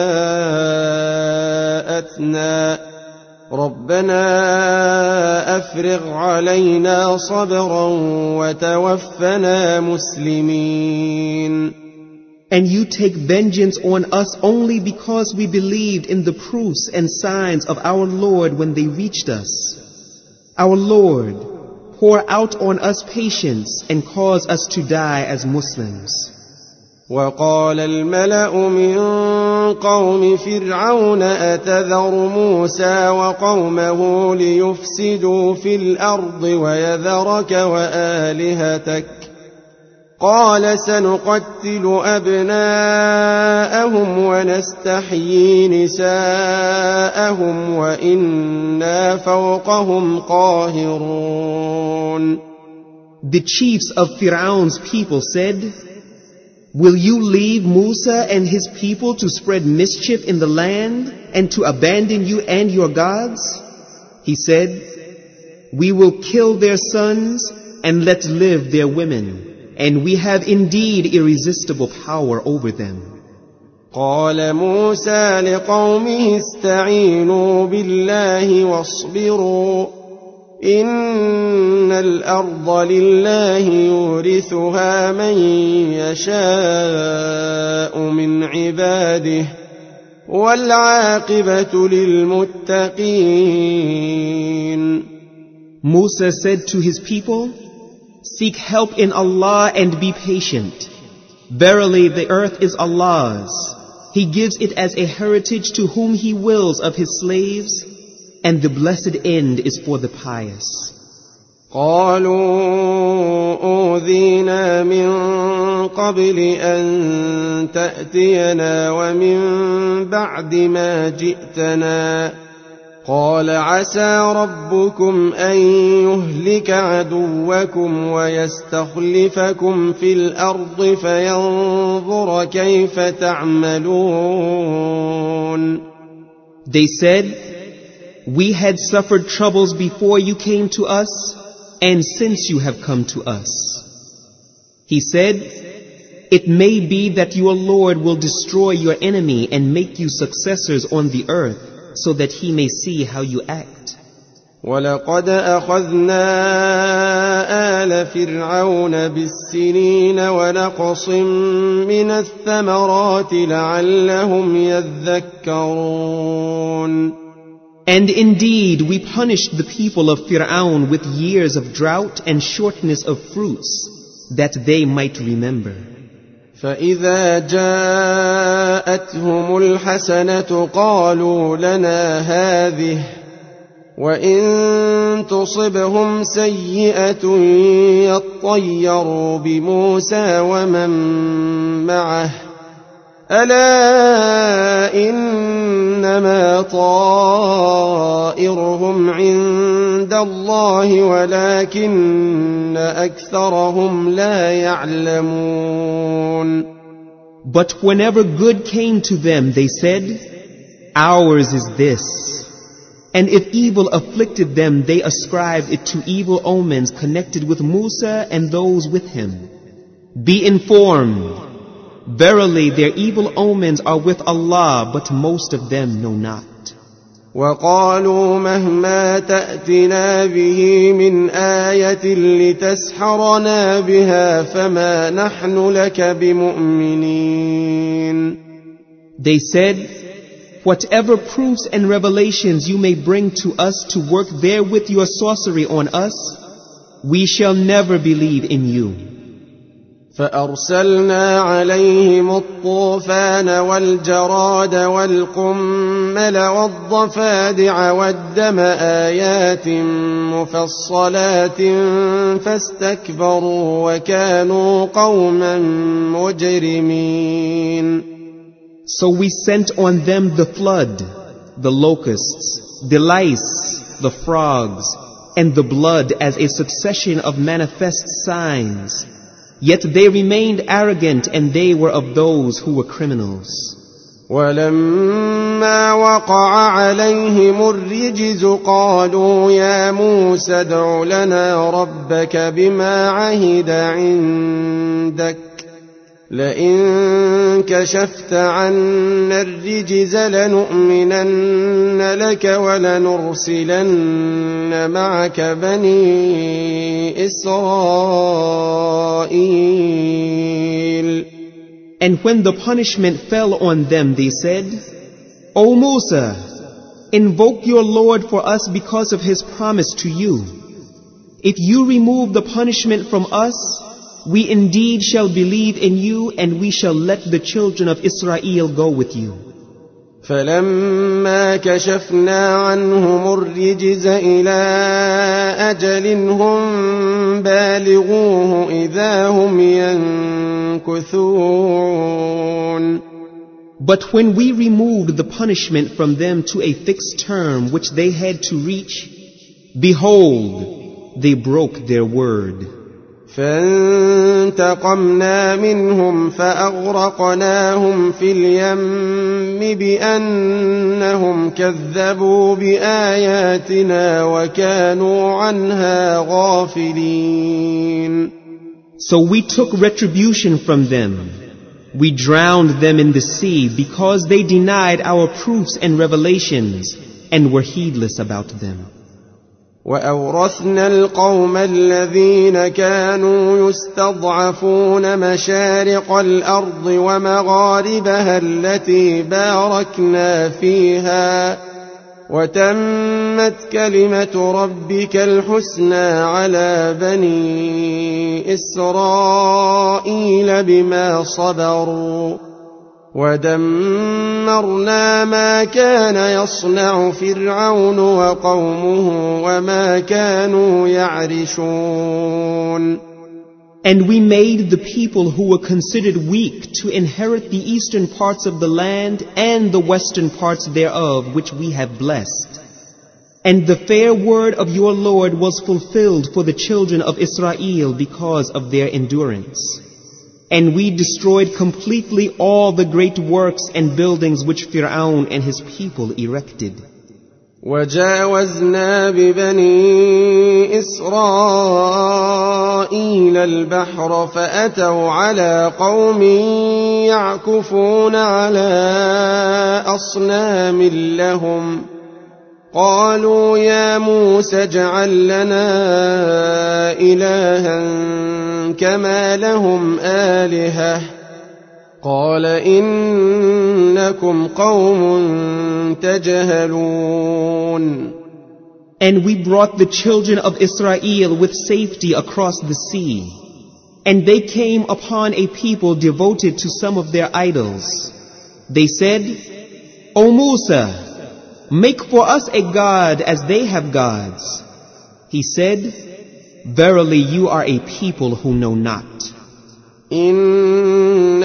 جاءتنا ربنا أفرغ علينا صبرا وتوفنا مسلمين. And you take vengeance on us only because we believed in the proofs and signs of our Lord when they reached us. Our Lord, pour out on us patience and cause us to die as Muslims. وقال الملأ من قوم فرعون أتذر موسى وقومه ليفسدوا في الأرض ويذرك وآلهتك قال سنقتل أبناءهم ونستحيي نساءهم وإنا فوقهم قاهرون. The chiefs of Fir'aun's people said, "Will you leave Musa and his people to spread mischief in the land and to abandon you and your gods?" He said, "We will kill their sons and let live their women. And we have indeed irresistible power over them." قال موسى لقومه استعينوا بالله واصبروا إن الأرض لله يورثها من يشاء من عباده والعاقبة للمتقين. Musa said to his people, "Seek help in Allah and be patient. Verily the earth is Allah's. He gives it as a heritage to whom He wills of His slaves, and the blessed end is for the pious." قالوا أوذينا من قبل أن تأتينا ومن بعد ما جئتنا قال عسى ربكم أن يهلك عدوكم ويستخلفكم في الأرض فينظر كيف تعملون. They said, "We had suffered troubles before you came to us, and since you have come to us." He said, "It may be that your Lord will destroy your enemy and make you successors on the earth, so that He may see how you act." وَلَقَدْ أَخَذْنَا آلَ فِرْعَوْنَ بِالسِّنِينَ وَنَقْصٍ مِّنَ الثَّمَرَاتِ لَعَلَّهُمْ يَذَّكَّرُونَ. And indeed we punished the people of Fir'aun with years of drought and shortness of fruits, that they might remember. فإذا جاءتهم الحسنة قالوا لنا هذه وإن تصبهم سيئة يطيروا بموسى ومن معه ألا إنما طائرهم عند الله ولكن أكثرهم لا يعلمون. But whenever good came to them, they said, "Ours is this." And if evil afflicted them, they ascribed it to evil omens connected with Musa and those with him. Be informed. Verily their evil omens are with Allah, but most of them know not. وقالوا مهما تأتنا به من آية لتسحرنا بها فما نحن لك بمؤمنين. They said, whatever proofs and revelations you may bring to us to work therewith your sorcery on us, we shall never believe in you. فأرسلنا عليهم الطوفان والجراد والقمل والضفادع والدم آيات مفصلات فاستكبروا وكانوا قوما مجرمين. So we sent on them the flood, the locusts, the lice, the frogs, and the blood as a succession of manifest signs. Yet they remained arrogant, and they were of those who were criminals. ولما وقع عليهم الرجز قالوا يا موسى ادع لنا ربك بما عهد عندك لئن كشفت عنا الرجز لنؤمنن لك ولنرسلن معك بني إسرائيل. And when the punishment fell on them, they said, O Musa, invoke your Lord for us because of his promise to you. If you remove the punishment from us, we indeed shall believe in you, and we shall let the children of Israel go with you. فلما كشفنا عنهم الرجز إلى أجل هم بالغوه إذا هم ينكثون. But when we removed the punishment from them to a fixed term which they had to reach, behold, they broke their word. فانتقمنا منهم فأغرقناهم في اليم بأنهم كذبوا بآياتنا وكانوا عنها غافلين. So we took retribution from them. We drowned them in the sea because they denied our proofs and revelations and were heedless about them. وأورثنا القوم الذين كانوا يستضعفون مشارق الأرض ومغاربها التي باركنا فيها وتمت كلمة ربك الحسنى على بني إسرائيل بما صبروا ودمرنا ما كان يصنع فرعون وقومه وما كانوا يعرشون. And we made the people who were considered weak to inherit the eastern parts of the land and the western parts thereof, which we have blessed. And the fair word of your Lord was fulfilled for the children of Israel because of their endurance. And we destroyed completely all the great works and buildings which Fir'aun and his people erected. وجاوزنا ببني إسرائيل البحر فأتوا على قوم يعكفون على أصنام لهم قالوا يا موسى اجعل لنا إلها كما لهم آلهة قال إنكم قوم تجهلون. And we brought the children of Israel with safety across the sea. And they came upon a people devoted to some of their idols. They said, O Musa, make for us a god as they have gods. He said, verily you are a people who know not. إن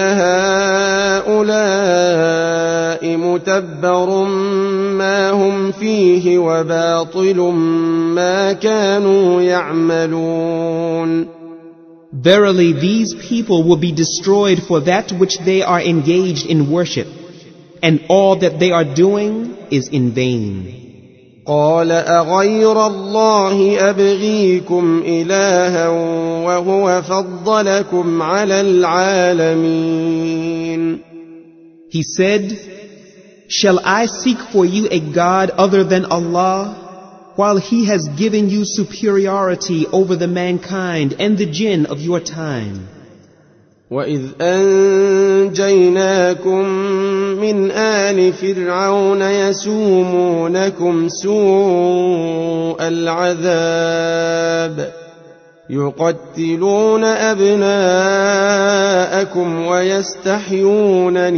هؤلاء متبر ما هم فيه وباطل ما كانوا يعملون. Verily these people will be destroyed for that which they are engaged in worship, and all that they are doing is in vain. قال أغير الله أبغيكم إلها وهو فضلكم على العالمين. He said, "Shall I seek for you a God other than Allah, while He has given you superiority over the mankind and the jinn of your time?" وَإِذْ أَنْجَيْنَاكُمْ مِنْ آلِ فِرْعَوْنَ يَسُومُونَكُمْ سُوءَ الْعَذَابِ يُقَتِّلُونَ أَبْنَاءَكُمْ وَيَسْتَحْيُونَ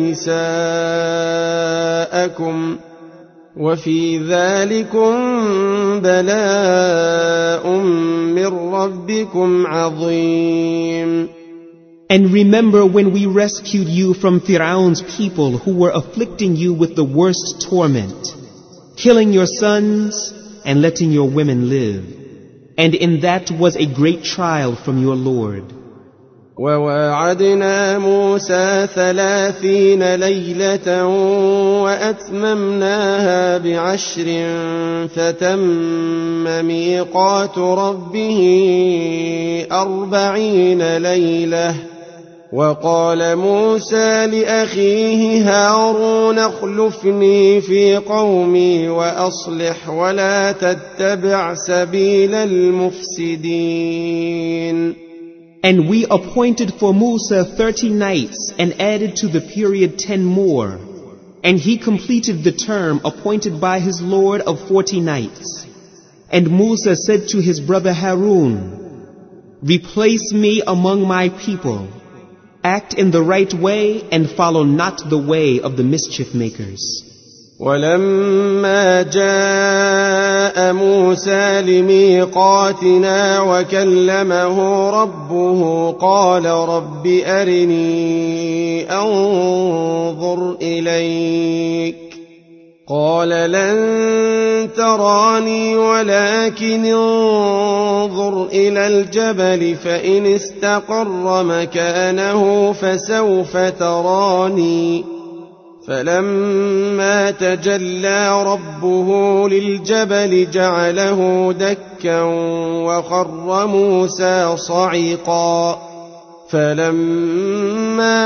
نِسَاءَكُمْ وَفِي ذَلِكُمْ بَلَاءٌ مِّن رَّبِّكُمْ عَظِيمٌ. And remember when we rescued you from Fir'aun's people who were afflicting you with the worst torment, killing your sons and letting your women live. And in that was a great trial from your Lord. وَوَاعَدْنَا مُوسَى 30 لَيْلَةً وَأَتْمَمْنَاهَا ب10 فَتَمَّ مِيقَاتُ رَبِّهِ 40 لَيْلَةً. وقال موسى لأخيه هارون اخلفني في قومي وأصلح ولا تتبع سبيل المفسدين. And we appointed for Musa 30 nights and added to the period 10 more. And he completed the term appointed by his Lord of 40 nights. And Musa said to his brother Harun, "Replace me among my people. Act in the right way and follow not the way of the mischief makers." ولما جاء موسى لميقاتنا وكلمه ربه قال رب أرني أنظر إليك قال لن تراني ولكن انظر إلى الجبل فإن استقر مكانه فسوف تراني فلما تجلى ربه للجبل جعله دكا وخر موسى صعقا فلما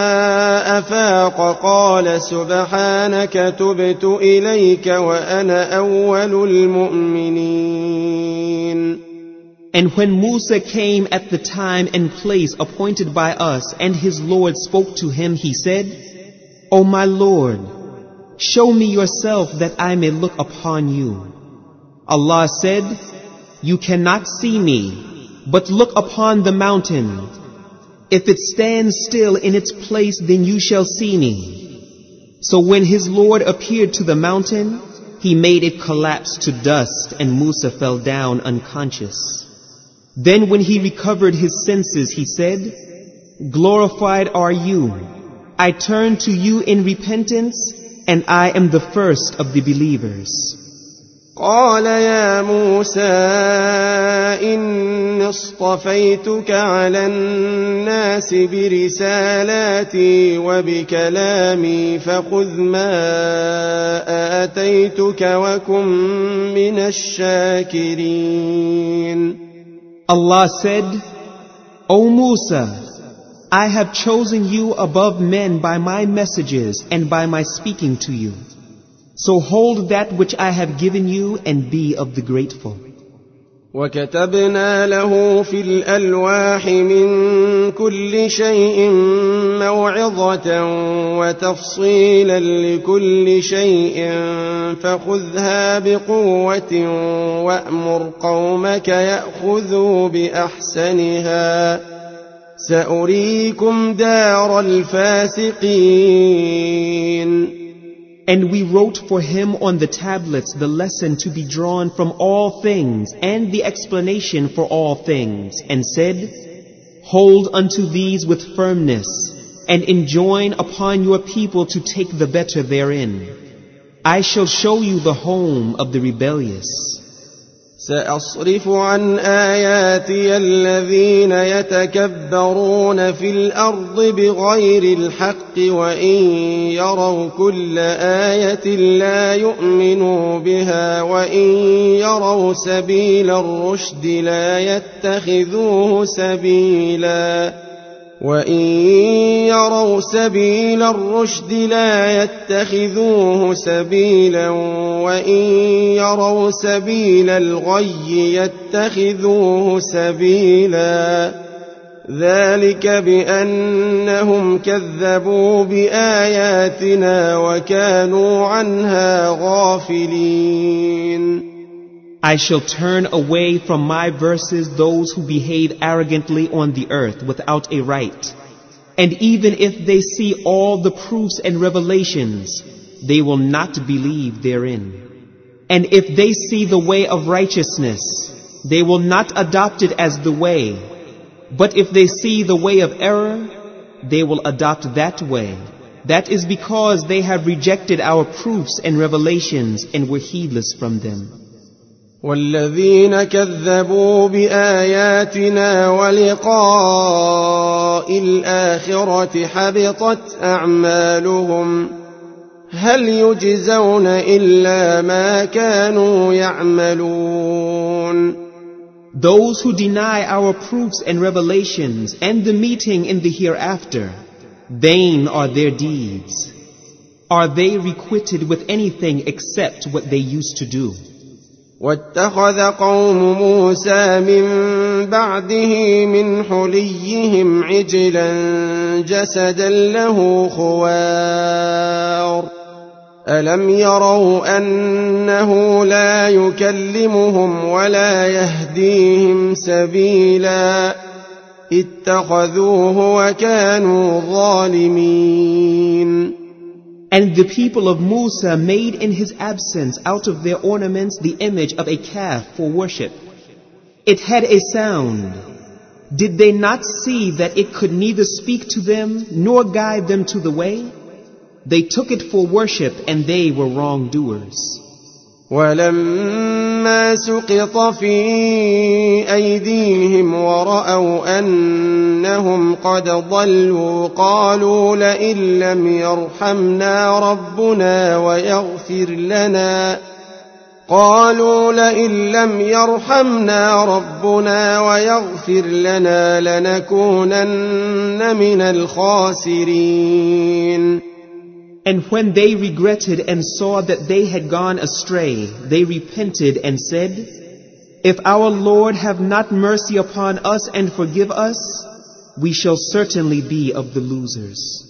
أفاق قال سبحانك تبت إليك وأنا أول المؤمنين. And when Musa came at the time and place appointed by us and his Lord spoke to him, he said, "O my Lord, show me yourself that I may look upon you." Allah said, "You cannot see me, but look upon the mountain. If it stands still in its place, then you shall see me." So when his Lord appeared to the mountain, he made it collapse to dust and Musa fell down unconscious. Then when he recovered his senses, he said, "Glorified are you. I turn to you in repentance, and I am the first of the believers." قال يا موسى إني اصطفيتك على الناس برسالاتي وبكلامي فخذ ما آتيتك وكن من الشاكرين. Allah said, "O Musa, I have chosen you above men by my messages and by my speaking to you. So hold that which I have given you and be of the grateful." وكتبنا له في الألواح من كل شيء موعظة وتفصيلا لكل شيء فخذها بقوة وأمر قومك يأخذوا بأحسنها سأريكم دار الفاسقين. And we wrote for him on the tablets the lesson to be drawn from all things and the explanation for all things, and said, "Hold unto these with firmness, and enjoin upon your people to take the better therein. I shall show you the home of the rebellious." سأصرف عن آياتي الذين يتكبرون في الأرض بغير الحق وإن يروا كل آية لا يؤمنوا بها وإن يروا سبيل الرشد لا يتخذوه سبيلا وإن يروا سبيل الرشد لا يتخذوه سبيلا وإن يروا سبيل الغي يتخذوه سبيلا ذلك بأنهم كذبوا بآياتنا وكانوا عنها غافلين. I shall turn away from my verses those who behave arrogantly on the earth without a right. And even if they see all the proofs and revelations, they will not believe therein. And if they see the way of righteousness, they will not adopt it as the way. But if they see the way of error, they will adopt that way. That is because they have rejected our proofs and revelations and were heedless from them. والذين كذبوا بآياتنا ولقاء الآخرة حبطت أعمالهم هل يجزون إلا ما كانوا يعملون. Those who deny our proofs and revelations and the meeting in the hereafter, vain are their deeds. Are they requited with anything except what they used to do? واتخذ قوم موسى من بعده من حليهم عجلا جسدا له خوار ألم يروا أنه لا يكلمهم ولا يهديهم سبيلا اتخذوه وكانوا ظالمين. And the people of Musa made in his absence out of their ornaments the image of a calf for worship. It had a sound. Did they not see that it could neither speak to them nor guide them to the way? They took it for worship and they were wrongdoers. ولما سقط في أيديهم ورأوا أنهم قد ضلوا قالوا لئن لم يرحمنا ربنا ويغفر لنا لنكونن من الخاسرين. And when they regretted and saw that they had gone astray, they repented and said, If our Lord have not mercy upon us and forgive us, we shall certainly be of the losers.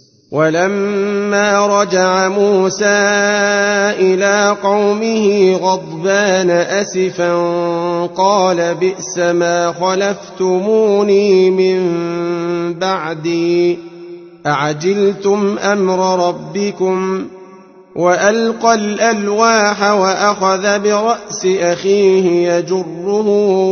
ولما رجع موسى إلى قومه غضبان أسفا قال بئس ما خلفتموني من بعدي أعجلتم أمر ربكم وألقى الألواح وأخذ برأس أخيه يجره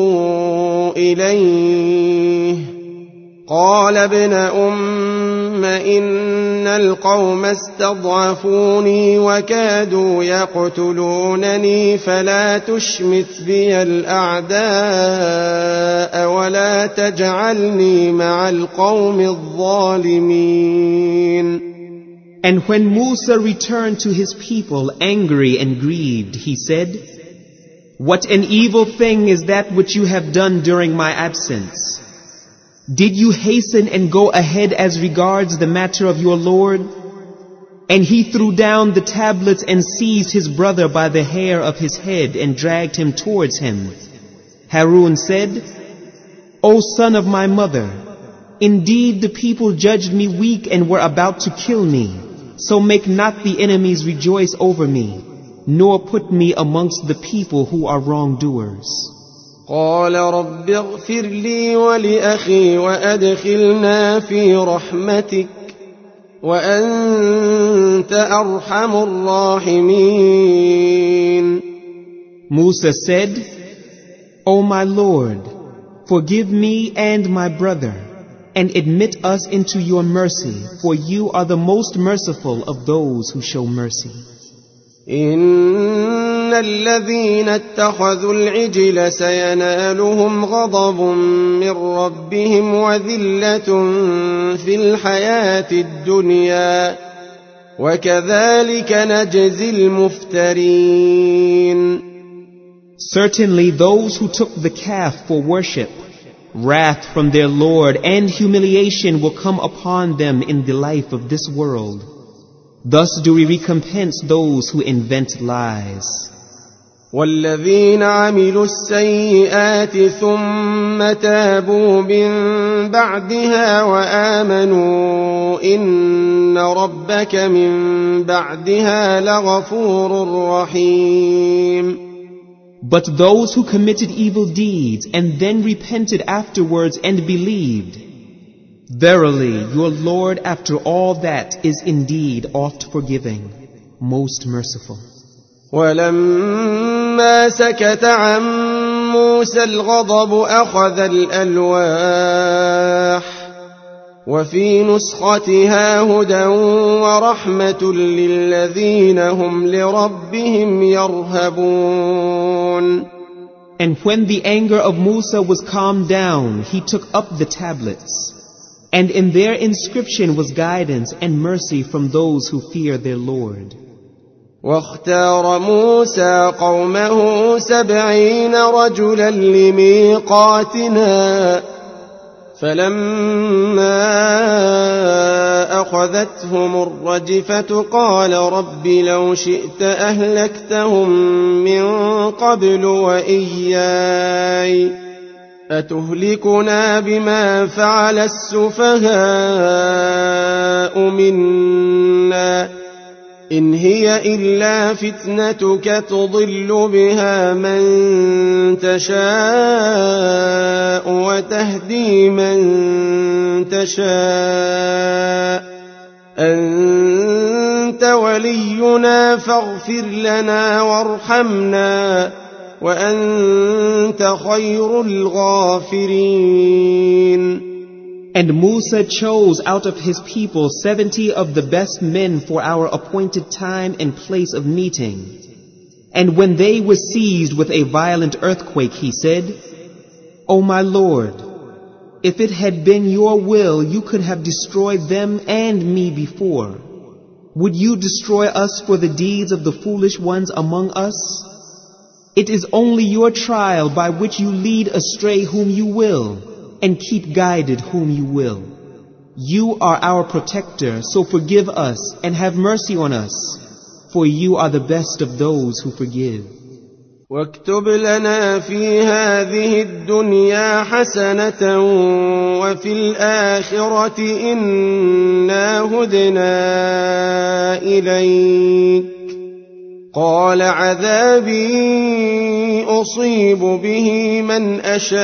إليه قال ابن أم إن القوم استضعفوني وكادوا يقتلونني فلا تشمت بي الأعداء ولا تجعلني مع القوم الظالمين. And when Musa returned to his people angry and grieved, he said, What an evil thing is that which you have done during my absence. Did you hasten and go ahead as regards the matter of your Lord? And he threw down the tablets and seized his brother by the hair of his head and dragged him towards him. Harun said, O son of my mother, indeed the people judged me weak and were about to kill me. So make not the enemies rejoice over me, nor put me amongst the people who are wrongdoers. قال رب اغفر لي ولأخي وأدخلنا في رحمتك وأنت أرحم الراحمين. Musa said, O my Lord, forgive me and my brother, and admit us into your mercy, for you are the most merciful of those who show mercy. الذين اتخذوا العجل سينالهم غضب من ربهم وذلة في الحياة الدنيا وكذلك نجزي المفترين. Certainly those who took the calf for worship, wrath from their Lord and humiliation will come upon them in the life of this world. Thus do we recompense those who invent lies. والذين عملوا السيئات ثم تابوا من بعدها وآمنوا إن ربك من بعدها لغفور رحيم. But those who committed evil deeds and then repented afterwards and believed, verily your Lord after all that is indeed oft forgiving, most merciful. ولما سكت عن موسى الغضب أخذ الألواح وفي نسختها هدى ورحمة للذين هم لربهم يرهبون. And when the anger of Musa was calmed down, he took up the tablets, and in their inscription was guidance and mercy from those who fear their Lord. واختار موسى قومه 70 رجلا لميقاتنا فلما أخذتهم الرجفة قال رب لو شئت أهلكتهم من قبل وإياي أتهلكنا بما فعل السفهاء منا إن هي إلا فتنتك تضل بها من تشاء وتهدي من تشاء أنت ولينا فاغفر لنا وارحمنا وأنت خير الغافرين. And Musa chose out of his people 70 of the best men for our appointed time and place of meeting. And when they were seized with a violent earthquake, he said, O my Lord, if it had been your will, you could have destroyed them and me before. Would you destroy us for the deeds of the foolish ones among us? It is only your trial by which you lead astray whom you will, and keep guided whom you will. You are our protector, so forgive us and have mercy on us, for you are the best of those who forgive. واكتب لنا في هذه الدنيا حسنة وفي الآخرة إنا هدنا إليك قال عذابي أصيب به من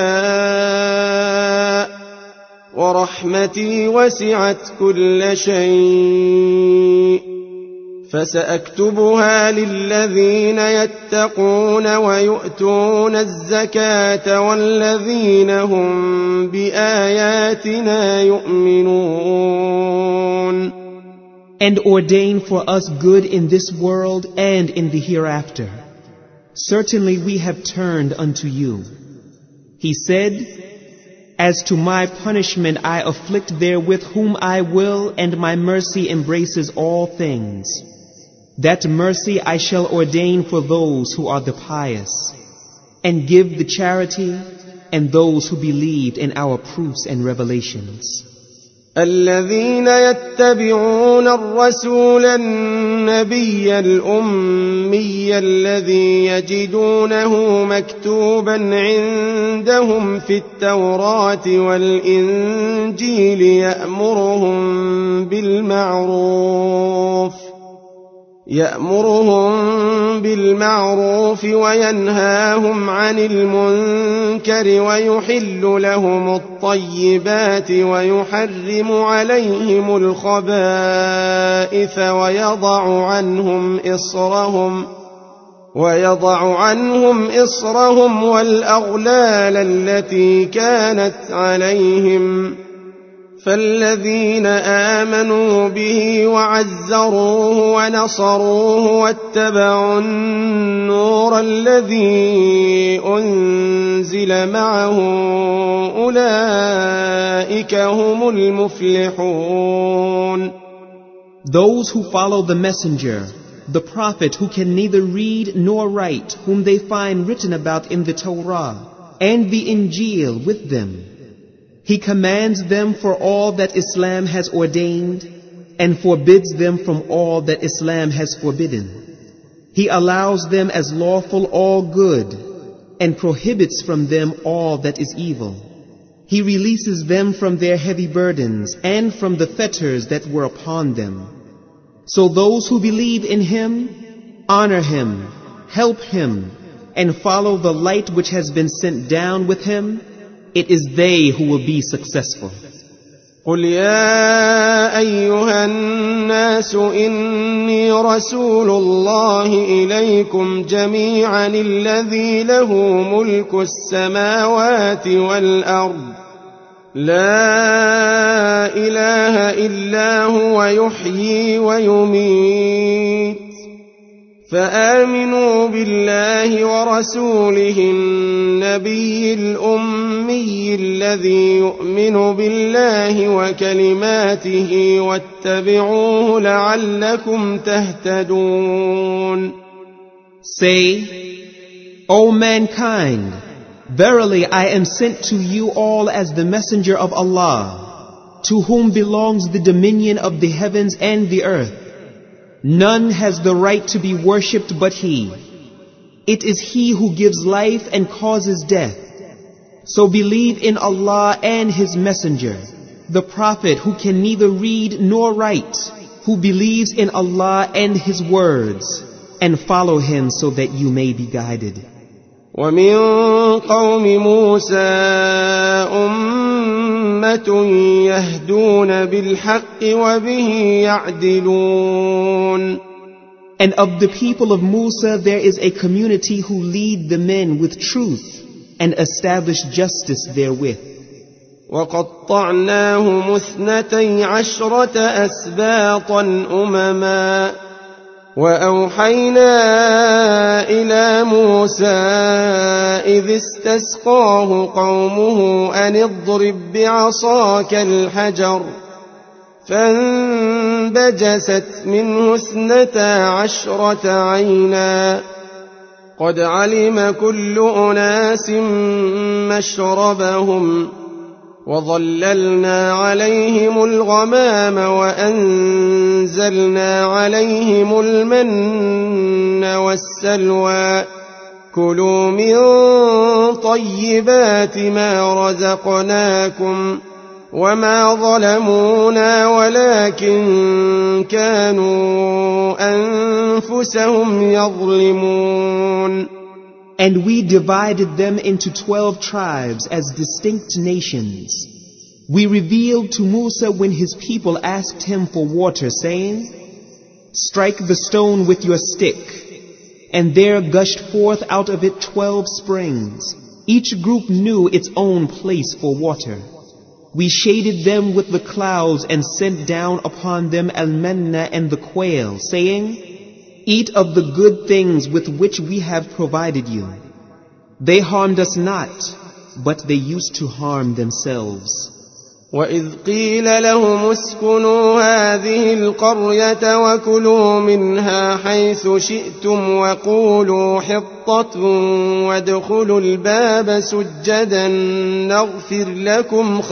أشاء ورحمتي وسعت كل شيء فسأكتبها للذين يتقون ويؤتون الزكاة والذين هم بآياتنا يؤمنون. And ordain for us good in this world and in the hereafter. Certainly we have turned unto you. He said, As to my punishment I afflict therewith whom I will, and my mercy embraces all things. That mercy I shall ordain for those who are the pious, and give the charity, and those who believed in our proofs and revelations. الذين يتبعون الرسول النبي الأمي الذي يجدونه مكتوبا عندهم في التوراة والإنجيل يأمرهم بالمعروف وينهاهم عن المنكر ويحل لهم الطيبات ويحرم عليهم الخبائث ويضع عنهم إصرهم والأغلال التي كانت عليهم فالذين آمنوا به وعزروه ونصروه واتبعوا النور الذي أنزل معه أولئك هم المفلحون. Those who follow the messenger, the prophet who can neither read nor write, whom they find written about in the Torah and the Injil with them, He commands them for all that Islam has ordained and forbids them from all that Islam has forbidden. He allows them as lawful all good and prohibits from them all that is evil. He releases them from their heavy burdens and from the fetters that were upon them. So those who believe in Him, honor Him, help Him, and follow the light which has been sent down with Him, it is they who will be successful. قل يا أيها الناس إني رسول الله إليكم جميعا الذي له ملك السماوات والأرض لا إله إلا هو يحيي ويميت فآمنوا بالله ورسوله النبي الأمي الذي يؤمن بالله وكلماته واتبعوه لعلكم تهتدون. Say, O mankind, verily I am sent to you all as the messenger of Allah, to whom belongs the dominion of the heavens and the earth. None has the right to be worshipped but He. It is He who gives life and causes death. So believe in Allah and His messenger, the Prophet who can neither read nor write, who believes in Allah and His words, and follow Him so that you may be guided. ومن قوم موسى أمة يهدون بالحق وبه يعدلون. And of the people of Musa there is a community who lead the men with truth and establish justice therewith. وقطعناهم 12 أسباطا أمما وأوحينا إلى موسى إذ استسقاه قومه أن اضرب بعصاك الحجر فانبجست منه 12 عينا قد علم كل أناس مشربهم وظللنا عليهم الغمام وأنزلنا عليهم المن والسلوى كلوا من طيبات ما رزقناكم وما ظلمونا ولكن كانوا أنفسهم يظلمون. And we divided them into 12 tribes as distinct nations. We revealed to Musa when his people asked him for water, saying, strike the stone with your stick. And there gushed forth out of it 12 springs. Each group knew its own place for water. We shaded them with the clouds and sent down upon them al-manna and the quail, saying, eat of the good things with which we have provided you. They harmed us not, but they used to harm themselves. وَإِذْ قِيلَ لَهُمُ اسْكُنُوا هَٰذِهِ الْقَرْيَةَ وَكُلُوا مِنْهَا حَيْثُ شِئْتُمْ وَقُولُوا حِطَّةٌ وَادْخُلُوا الْبَابَ سُجَّدًا نَغْفِرْ لَكُمْ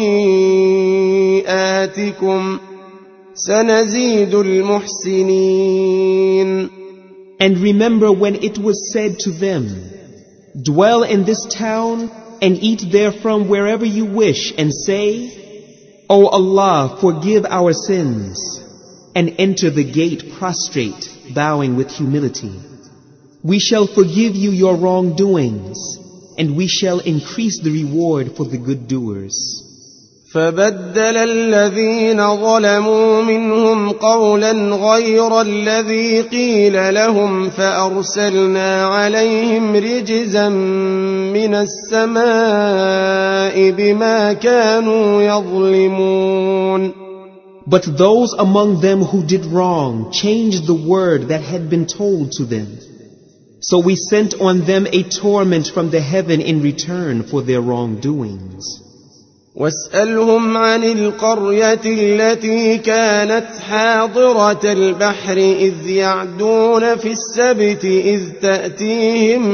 خَطِيئَاتِكُمْ سَنَزِيدُ الْمُحْسِنِينَ. And remember when it was said to them, dwell in this town and eat therefrom wherever you wish, and say, O Allah, forgive our sins, and enter the gate prostrate, bowing with humility. We shall forgive you your wrongdoings, and we shall increase the reward for the good doers. فبدل الذين ظلموا منهم قولا غير الذي قيل لهم فأرسلنا عليهم رجزا من السماء بما كانوا يظلمون. But those among them who did wrong changed the word that had been told to them. So we sent on them a torment from the heaven in return for their wrongdoings. واسألهم عن القرية التي كانت حاضرة البحر إذ يعدون في السبت إذ تأتيهم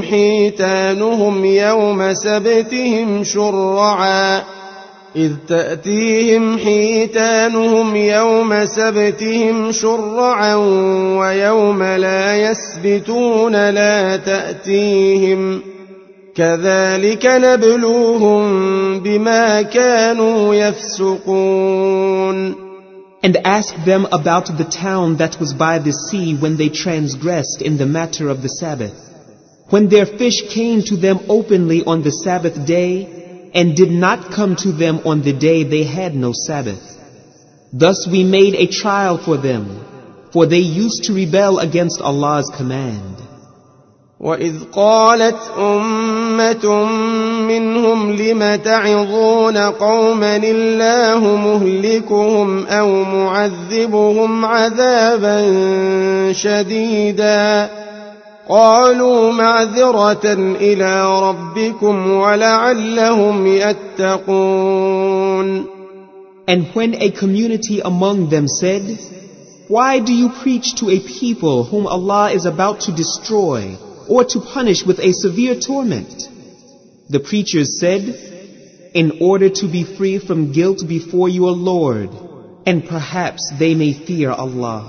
حيتانهم يوم سبتهم شرعا ويوم لا يسبتون لا تأتيهم كذلك نبلوهم بما كانوا يفسقون. And ask them about the town that was by the sea when they transgressed in the matter of the Sabbath, when their fish came to them openly on the Sabbath day and did not come to them on the day they had no Sabbath. Thus we made a trial for them, for they used to rebel against Allah's command. وَإِذْ قَالَتْ أُمَّةٌ مِّنْهُمْ لِمَ تَعِظُونَ قَوْمًا اللَّهُ مُهْلِكُهُمْ أَوْ مُعَذِّبُهُمْ عَذَابًا شَدِيدًا قَالُوا مَعْذِرَةً إِلَىٰ رَبِّكُمْ وَلَعَلَّهُمْ يَتَّقُونَ. And when a community among them said, "Why do you preach to a people whom Allah is about to destroy or to punish with a severe torment?" The preachers said, "In order to be free from guilt before your Lord, and perhaps they may fear Allah."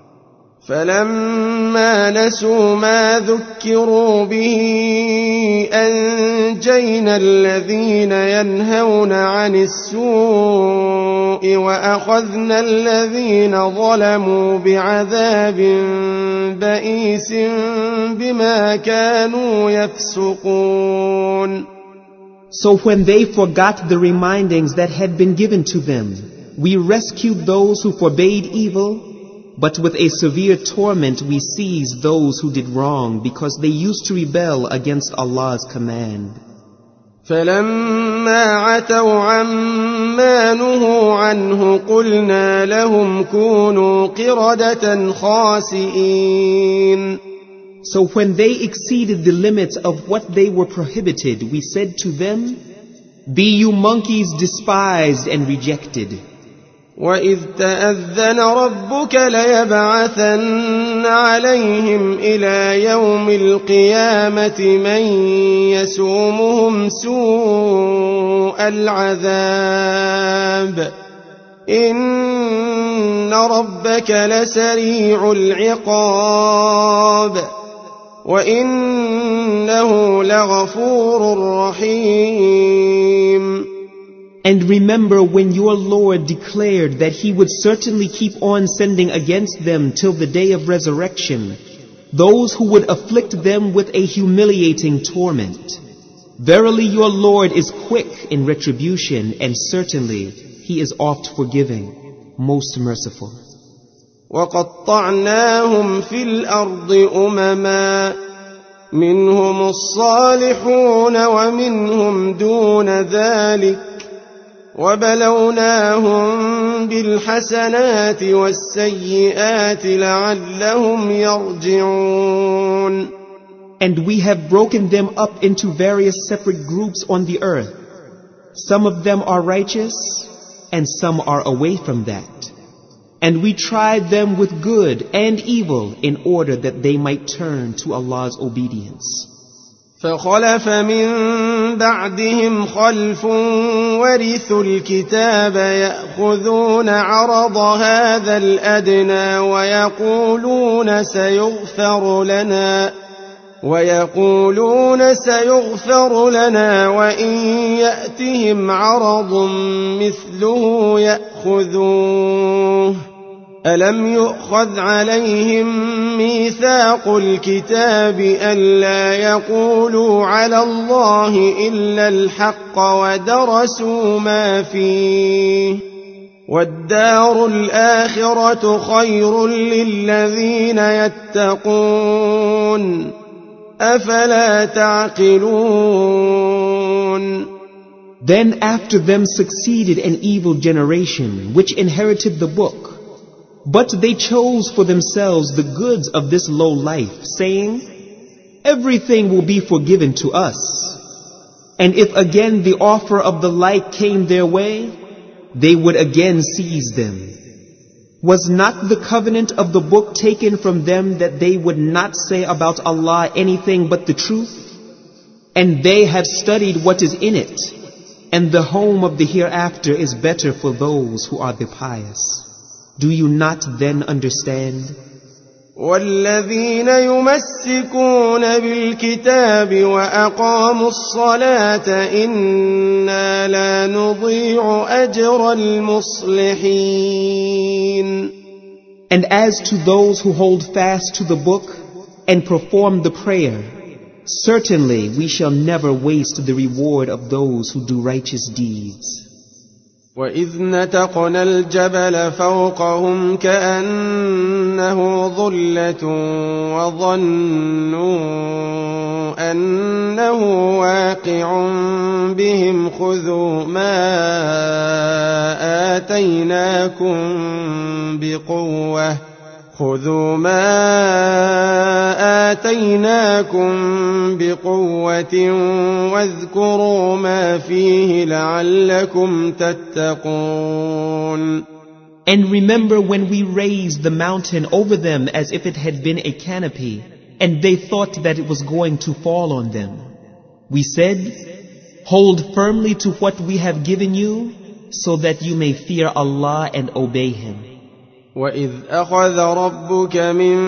فَلَمَّا نَسُوا مَا ذُكِّرُوا بِهِ أَنجَيْنَا الَّذِينَ يَنْهَوْنَ عَنِ السُّوءِ وَأَخَذْنَا الَّذِينَ ظَلَمُوا بِعَذَابٍ بَئِيسٍ بِمَا كَانُوا يَفْسُقُونَ. So when they forgot the remindings that had been given to them, we rescued those who forbade evil, but with a severe torment we seized those who did wrong because they used to rebel against Allah's command. فَلَمَّا عَتَوْا عَمَّا نُهُوا عَنْهُ قُلْنَا لَهُمْ كُونُوا قِرَدَةً خَاسِئِينَ. So when they exceeded the limits of what they were prohibited, we said to them, "Be you monkeys despised and rejected." وَإِذْ تَأَذَّنَ رَبُّكَ لَيَبْعَثَنَّ عَلَيْهِمْ إِلَى يَوْمِ الْقِيَامَةِ مَنْ يَسُومُهُمْ سُوءَ الْعَذَابِ إِنَّ رَبَّكَ لَسَرِيعُ الْعِقَابِ وَإِنَّهُ لَغَفُورٌ رَحِيمٌ. And remember when your Lord declared that He would certainly keep on sending against them till the day of resurrection those who would afflict them with a humiliating torment. Verily your Lord is quick in retribution, and certainly He is oft forgiving, most merciful. وَقَطَّعْنَاهُمْ فِي الْأَرْضِ أُمَمًا مِّنْهُمُ الصَّالِحُونَ وَمِنْهُمْ دُونَ ذَلِكَ وَبَلَوْنَاهُمْ بِالْحَسَنَاتِ وَالسَّيِّئَاتِ لَعَلَّهُمْ يَرْجِعُونَ. And we have broken them up into various separate groups on the earth. Some of them are righteous, and some are away from that. And we tried them with good and evil in order that they might turn to Allah's obedience. فَخَلَفَ مِن بَعْدِهِمْ خَلْفٌ وَرِثُوا الْكِتَابَ يَأْخُذُونَ عَرَضَ هَذَا الْأَدْنَى وَيَقُولُونَ سَيُغْفَرُ لَنَا وَإِن يَأْتِهِمْ عَرَضٌ مِثْلُهُ يَأْخُذُوهُ ألم يؤخذ عليهم ميثاق الكتاب ألا يقولوا على الله إلا الحق ودرسوا ما فيه والدار الآخرة خير للذين يتقون أفلا تعقلون. Then after them succeeded an evil generation which inherited the book. But they chose for themselves the goods of this low life, saying, everything will be forgiven to us. And if again the offer of the like came their way, they would again seize them. Was not the covenant of the book taken from them that they would not say about Allah anything but the truth? And they have studied what is in it, and the home of the hereafter is better for those who are the pious. Do you not then understand? والذين يمسكون بالكتاب وأقاموا الصلاة إنا لا نضيع أجر المصلحين. And as to those who hold fast to the book and perform the prayer, certainly we shall never waste the reward of those who do righteous deeds. وَإِذْ نَتَقْنَا الْجَبَلَ فَوْقَهُمْ كَأَنَّهُ ظُلَّةٌ وَظَنُّوا أَنَّهُ واقع بِهِمْ خُذُوا ما آتيناكم بقوة واذكروا ما فيه لعلكم تتقون. And remember when we raised the mountain over them as if it had been a canopy, and they thought that it was going to fall on them. We said, hold firmly to what we have given you, so that you may fear Allah and obey Him. وَإِذْ أَخَذَ رَبُّكَ مِنْ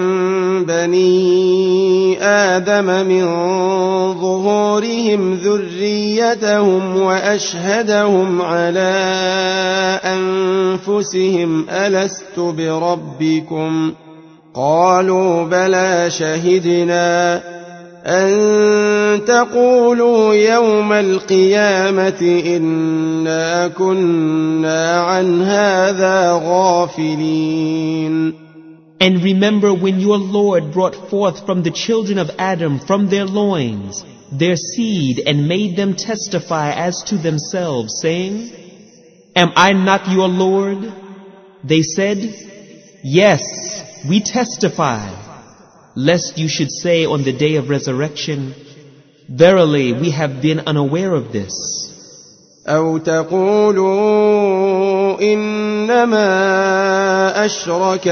بَنِي آدَمَ مِنْ ظُهُورِهِمْ ذُرِّيَّتَهُمْ وَأَشْهَدَهُمْ عَلَى أَنفُسِهِمْ أَلَسْتُ بِرَبِّكُمْ قَالُوا بَلَى شَهِدْنَا أَن تَقُولُوا يَوْمَ الْقِيَامَةِ إِنَّا كُنَّا عَنْ هَذَا غَافِلِينَ. And remember when your Lord brought forth from the children of Adam from their loins their seed and made them testify as to themselves, saying, am I not your Lord? They said, yes, we testify. Lest you should say on the day of resurrection, verily we have been unaware of this. أو تقولوا إنما أشرك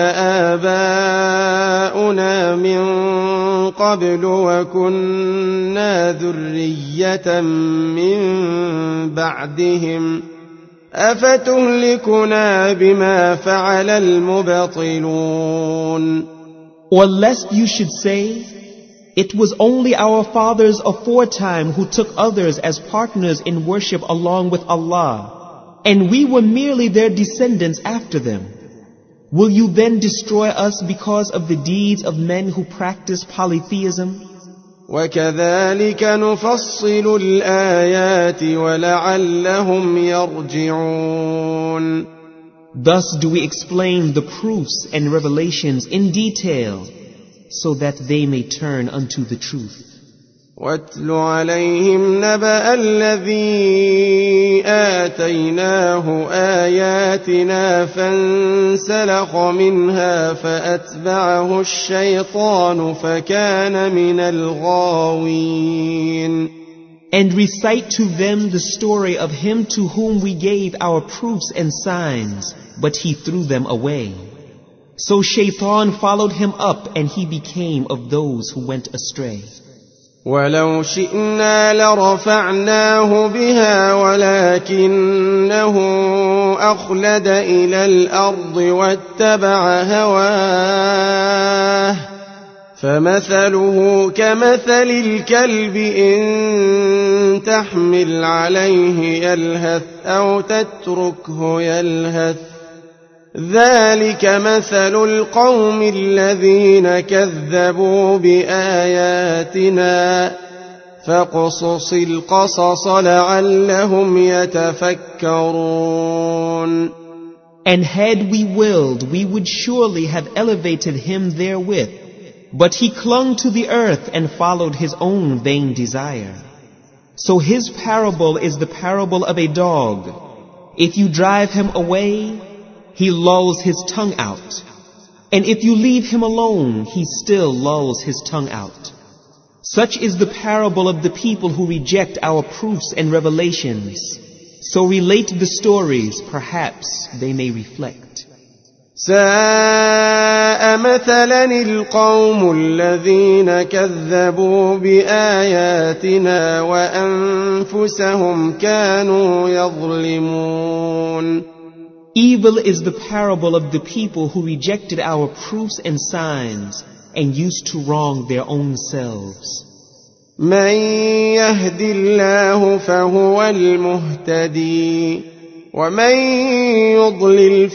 آباؤنا من قبل وكنا ذرية من بعدهم أفتهلكنا بما فعل المبطلون. Or lest you should say, it was only our fathers aforetime who took others as partners in worship along with Allah, and we were merely their descendants after them. Will you then destroy us because of the deeds of men who practice polytheism? وَكَذَلِكَ نُفَصِّلُ الْآيَاتِ وَلَعَلَّهُمْ يَرْجِعُونَ. Thus do we explain the proofs and revelations in detail, so that they may turn unto the truth. وَاتْلُ عَلَيْهِمْ نَبَأَ الَّذِي آتَيْنَاهُ آيَاتِنَا فَانسَلَخَ مِنْهَا فَأَتْبَعَهُ الشَّيْطَانُ فَكَانَ مِنَ الْغَاوِينَ. And recite to them the story of him to whom we gave our proofs and signs, but he threw them away. So Shaitan followed him up, and he became of those who went astray. وَلَوْ شِئْنَا لَرَفَعْنَاهُ بِهَا وَلَكِنَّهُ أَخْلَدَ إِلَى الْأَرْضِ وَاتَّبَعَ هَوَاهُ فَمَثَلُهُ كَمَثَلِ الْكَلْبِ إِن تَحْمِلْ عَلَيْهِ يَلْهَثْ أَوْ تَتْرُكْهُ يَلْهَث ذلك مثل القوم الذين كذبوا بآياتنا فاقصص القصص لعلهم يتفكرون. And had we willed, we would surely have elevated him therewith. But he clung to the earth and followed his own vain desire. So his parable is the parable of a dog. If you drive him away, he lolls his tongue out. And if you leave him alone, he still lolls his tongue out. Such is the parable of the people who reject our proofs and revelations. So relate the stories, perhaps they may reflect. ساء مثلا القوم الذين كذبوا بآياتنا وأنفسهم كانوا يظلمون. Evil is the parable of the people who rejected our proofs and signs and used to wrong their own selves. من يهد الله فهو المهتدي ومن يضلل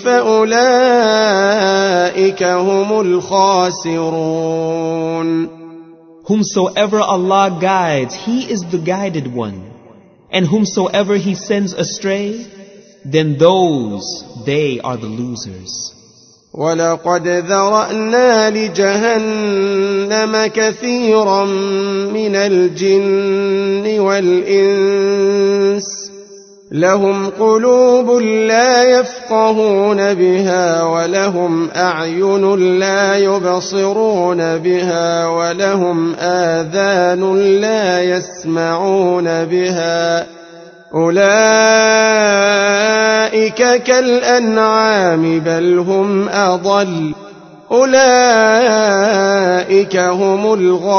فأولئك هم الخاسرون. Whomsoever Allah guides, He is the guided one. And whomsoever He sends astray, then they are the losers. ولقد ذرأنا لجهنم كثيرا من الجن والإنس لهم قلوب لا يفقهون بها ولهم أعين لا يبصرون بها ولهم آذان لا يسمعون بها أولئك كالأنعام بل هم أضل أولئك هم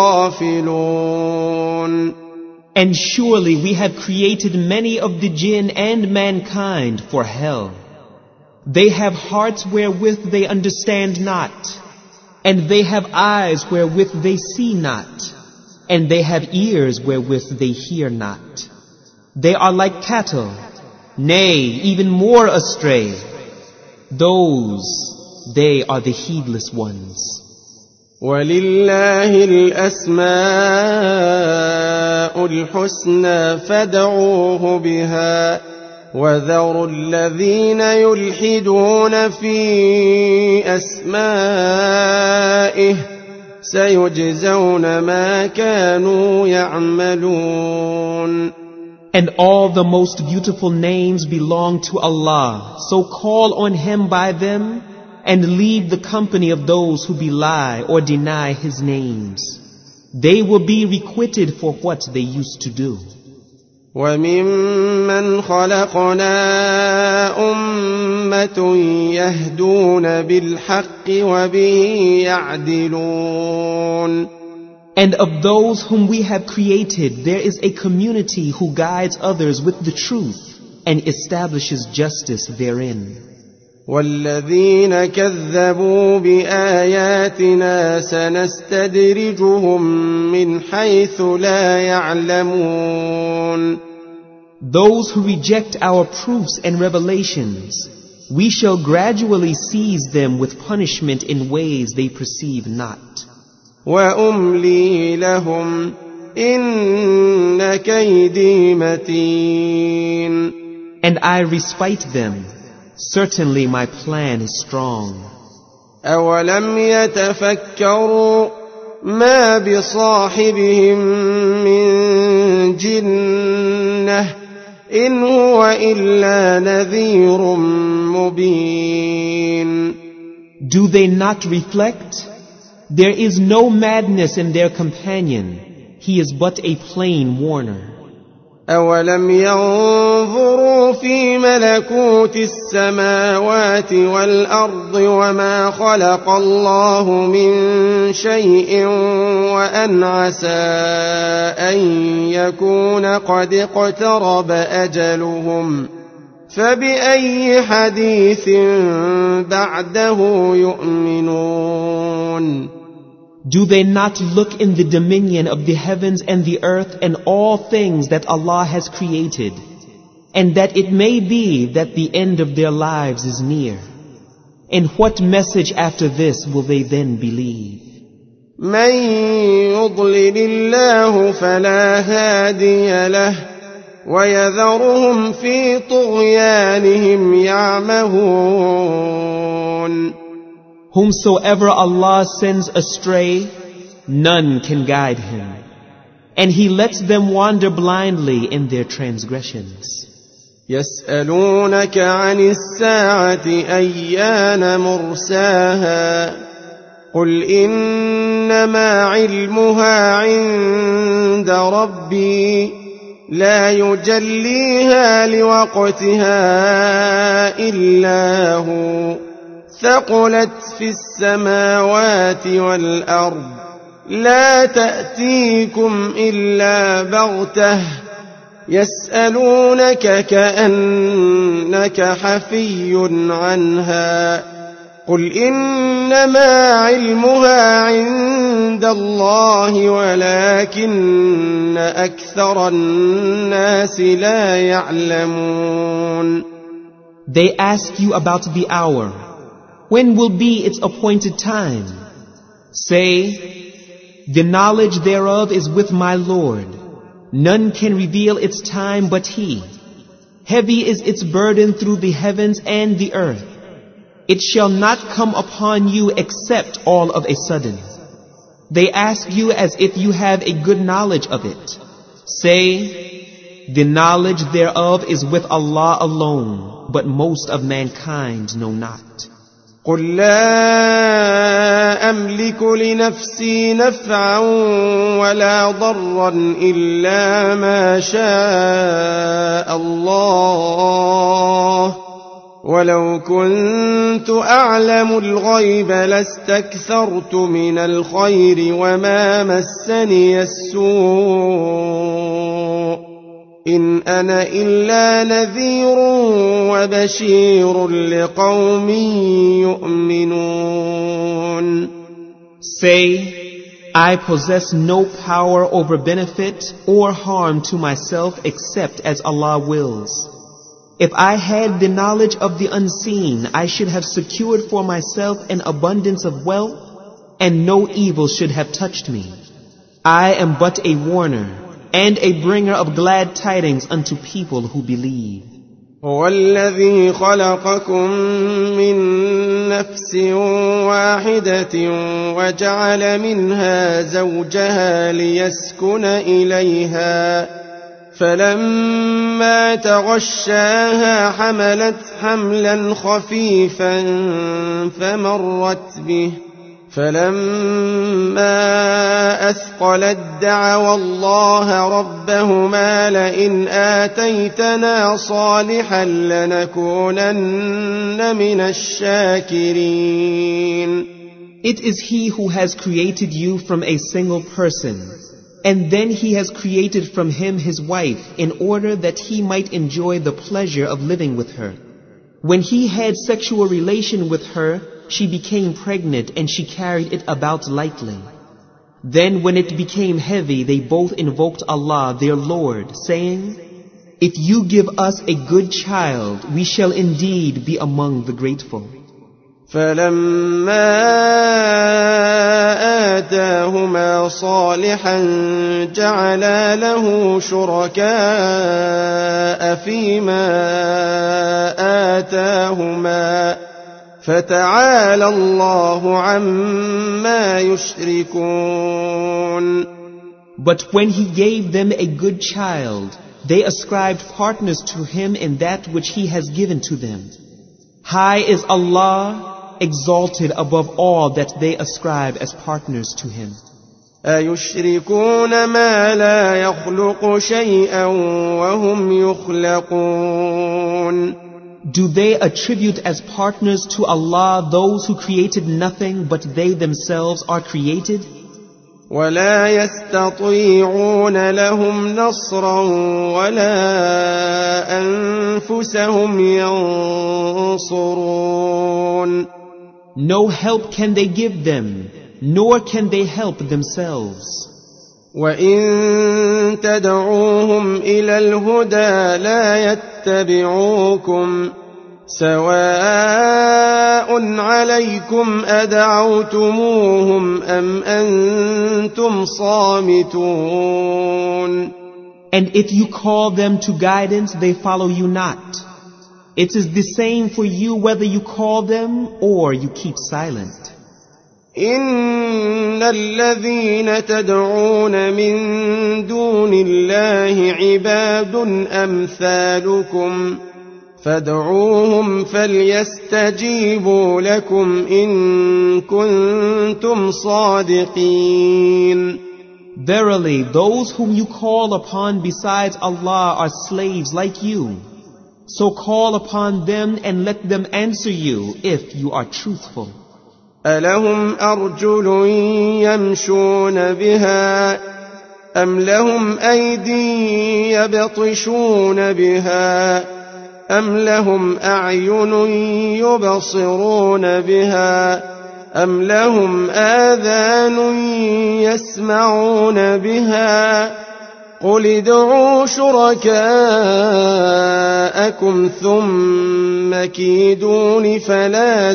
الغافلون. And surely we have created many of the jinn and mankind for hell. They have hearts wherewith they understand not, and they have eyes wherewith they see not, and they have ears wherewith they hear not. They are like cattle, nay, even more astray. They are the heedless ones. وَلِلَّهِ الْأَسْمَاءُ الْحُسْنَى فَادْعُوهُ بِهَا وَذَرُوا الَّذِينَ يُلْحِدُونَ فِي أَسْمَائِهِ سَيُجْزَوْنَ مَا كَانُوا يَعْمَلُونَ. And all the most beautiful names belong to Allah, so call on Him by them and leave the company of those who belie or deny His names. They will be requited for what they used to do. وَمِمَّنْ خَلَقْنَا أُمَّةٌ يَهْدُونَ بِالْحَقِّ وَبِهِ يَعْدِلُونَ. And of those whom we have created, there is a community who guides others with the truth and establishes justice therein. وَالَّذِينَ كَذَّبُوا بِآيَاتِنَا سَنَسْتَدْرِجُهُم مِّنْ حَيْثُ لَا يَعْلَمُونَ. Those who reject our proofs and revelations, we shall gradually seize them with punishment in ways they perceive not. وَأُمْلِي لَهُمْ إِنَّ كَيْدِي مَتِينٌ. And I respite them. Certainly my plan is strong. أَوَلَمْ يَتَفَكَّرُوا مَا بِصَاحِبِهِم مِّن جِنَّةٍ إِنْ هُوَ إِلَّا نَذِيرٌ مُبِينٌ. Do they not reflect? There is no madness in their companion. He is but a plain warner. أَوَلَمْ يَنظُرُوا فِي مَلَكُوتِ السَّمَاوَاتِ وَالْأَرْضِ وَمَا خَلَقَ اللَّهُ مِن شَيْءٍ وَأَنْ عَسَىٰ أَن يَكُونَ قَدِ اقْتَرَبَ أَجَلُهُمْ فَبِأَيِّ حَدِيثٍ بَعْدَهُ يُؤْمِنُونَ. Do they not look in the dominion of the heavens and the earth and all things that Allah has created, and that it may be that the end of their lives is near? And what message after this will they then believe? من يضلل الله فلا هادي له ويذرهم في طغيانهم يعمهون. Whomsoever Allah sends astray, none can guide him, and He lets them wander blindly in their transgressions. يسألونك عن الساعة أيان مرساها قل إنما علمها عند ربي لا يجليها لوقتها إلا هو ثقلت في السماوات والأرض لا تأتيكم إلا بغتة يسألونك كأنك حفي عنها قل إنما علمها عند الله ولكن أكثر الناس لا يعلمون. They ask you about the hour. When will be its appointed time? Say, the knowledge thereof is with my Lord. None can reveal its time but He. Heavy is its burden through the heavens and the earth. It shall not come upon you except all of a sudden. They ask you as if you have a good knowledge of it. Say, the knowledge thereof is with Allah alone, but most of mankind know not. قل لا أملك لنفسي نفعا ولا ضرا إلا ما شاء الله ولو كنت أعلم الغيب لاستكثرت من الخير وما مسني السوء إن أنا إلا نذير وبشير لقوم يؤمنون. Say, I possess no power over benefit or harm to myself except as Allah wills. If I had the knowledge of the unseen, I should have secured for myself an abundance of wealth, and no evil should have touched me. I am but a warner and a bringer of glad tidings unto people who believe. هو الذي خلقكم من نفس واحدة وجعل منها زوجها ليسكن إليها فلما تغشاها حملت حملا خفيفا فمرت به فلما أثقلت دعوا الله ربهما لئن آتيتنا صالحا لنكونن من الشاكرين. It is He who has created you from a single person, and then He has created from him his wife in order that he might enjoy the pleasure of living with her. When he had sexual relation with her, she became pregnant and she carried it about lightly. Then when it became heavy, they both invoked Allah, their Lord, saying, if you give us a good child, we shall indeed be among the grateful. فلما آتاهما صالحا جعلا له شركاء فيما آتاهما فتعالى الله عما يشركون. But when He gave them a good child, they ascribed partners to Him in that which He has given to them. High is Allah, exalted above all that they ascribe as partners to Him. أَيُشْرِكُونَ مَا لَا يَخْلُقُ شَيْئًا وَهُمْ يُخْلَقُونَ. Do they attribute as partners to Allah those who created nothing but they themselves are created? وَلَا يَسْتَطِيعُونَ لَهُمْ نَصْرًا وَلَا أَنفُسَهُمْ يَنصُرُونَ. No help can they give them, nor can they help themselves. وَإِن تَدْعُوهُمْ إِلَى الْهُدَى لَا يَتَّبِعُوكُمْ سواء عليكم أدعوتموهم أم أنتم صامتون. And if you call them to guidance, they follow you not. It is the same for you whether you call them or you keep silent. إن الذين تدعون من دون الله عباد أمثالكم فادعوهم فليستجيبوا لكم إن كنتم صادقين. Verily, those whom you call upon besides Allah are slaves like you. So call upon them and let them answer you if you are truthful. ألهم أرجل يمشون بها أم لهم أيدي يبطشون بها أم لهم أعين يبصرون بها أم لهم آذان يسمعون بها قل ادعوا شركاءكم ثم كيدون فلا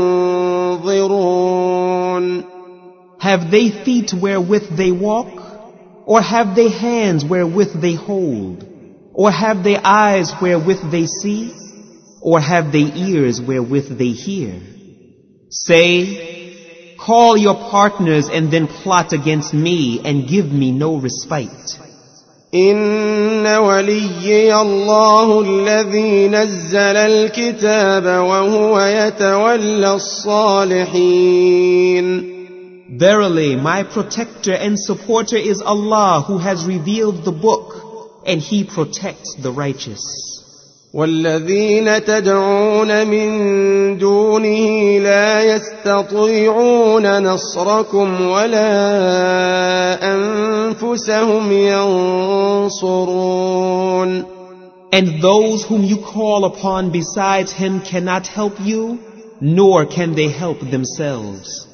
تنظرون. Have they feet wherewith they walk? Or have they hands wherewith they hold? Or have they eyes wherewith they see? Or have they ears wherewith they hear? Say, call your partners and then plot against me and give me no respite. إن وليي الله الذي نزل الكتاب وهو يتولى الصالحين. Verily, my protector and supporter is Allah who has revealed the book, and He protects the righteous. والذين تدعون من دونه لا يستطيعون نصركم ولا أنفسهم ينصرون. And those whom you call upon besides Him cannot help you, nor can they help themselves.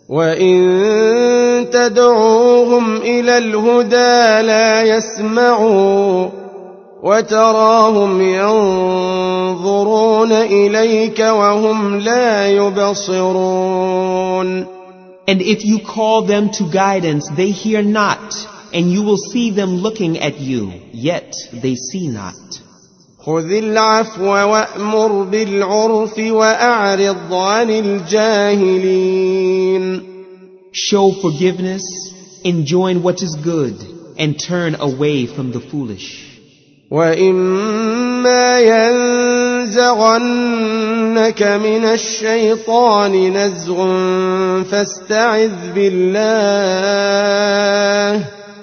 وإن تدعوهم إلى الهدى لا يسمعوا وتراهم ينظرون إليك وهم لا يبصرون. And if you call them to guidance, they hear not, and you will see them looking at you, yet they see not. خذ العفو وأمر بالعرف وأعرض عن الجاهلين. Show forgiveness, enjoin what is good, and turn away from the foolish. وإما ينزغنك من الشيطان نزغ فاستعذ بالله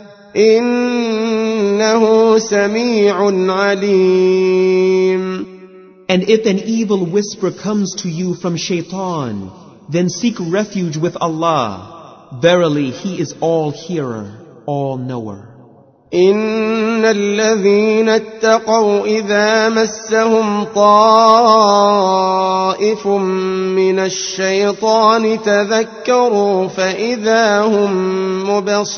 إنه سميع عليم. And if an evil whisper comes to you from shaitan, then seek refuge with Allah. Verily, He is all-hearer, all-knower. إن الذين اتقوا إذا مسهم طائف من الشيطان تذكروا فإذا هم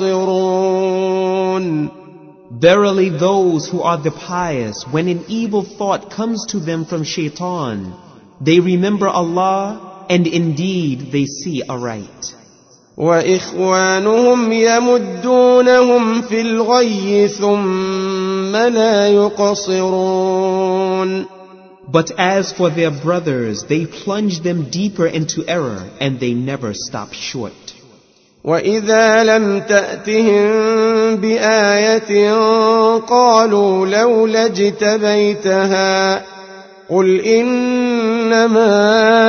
مبصرون. Verily, those who are the pious, when an evil thought comes to them from shaitan, they remember Allah, and indeed they see aright. وإخوانهم يمدونهم في الغي ثم لا يقصرون. But as for their brothers, they plunge them deeper into error, and they never stop short. وإذا لم تأتهم بآية قالوا لولا اجتبيتها قل إنما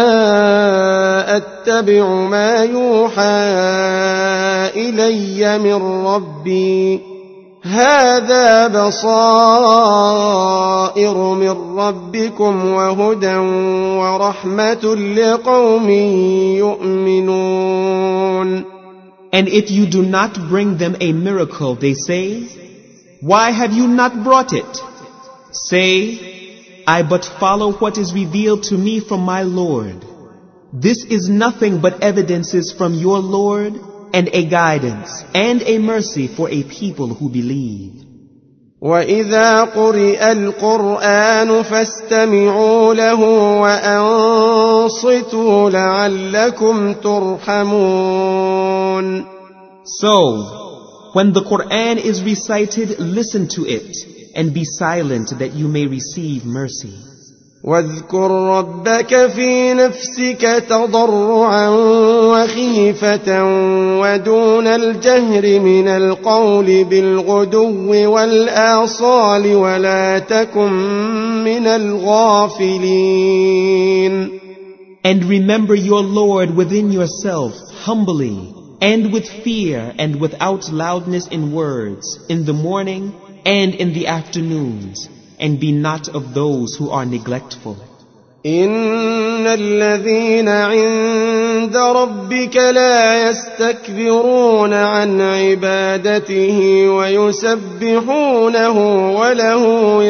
أتبع ما يوحى إلي من ربي هذا بصائر من ربكم وهدى ورحمة لقوم يؤمنون. And if you do not bring them a miracle, they say, why have you not brought it? Say, I but follow what is revealed to me from my Lord. This is nothing but evidences from your Lord, and a guidance, and a mercy for a people who believe. وإذا قرئ القرآن فاستمعوا له وأنصتوا لعلكم ترحمون. So, when the Quran is recited, listen to it, and be silent that you may receive mercy. واذكر ربك في نفسك تضرعا وخيفة ودون الجهر من القول بالغدو والآصال ولا تكن من الغافلين. And remember your Lord within yourself, humbly, and with fear and without loudness in words, in the morning and in the afternoons, and be not of those who are neglectful. إن الذين عند ربك لا يستكبرون عن عبادته ويسبحونه وله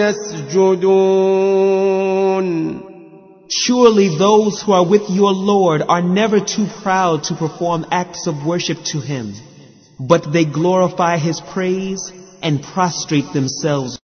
يسجدون. Surely those who are with your Lord are never too proud to perform acts of worship to Him, but they glorify His praise and prostrate themselves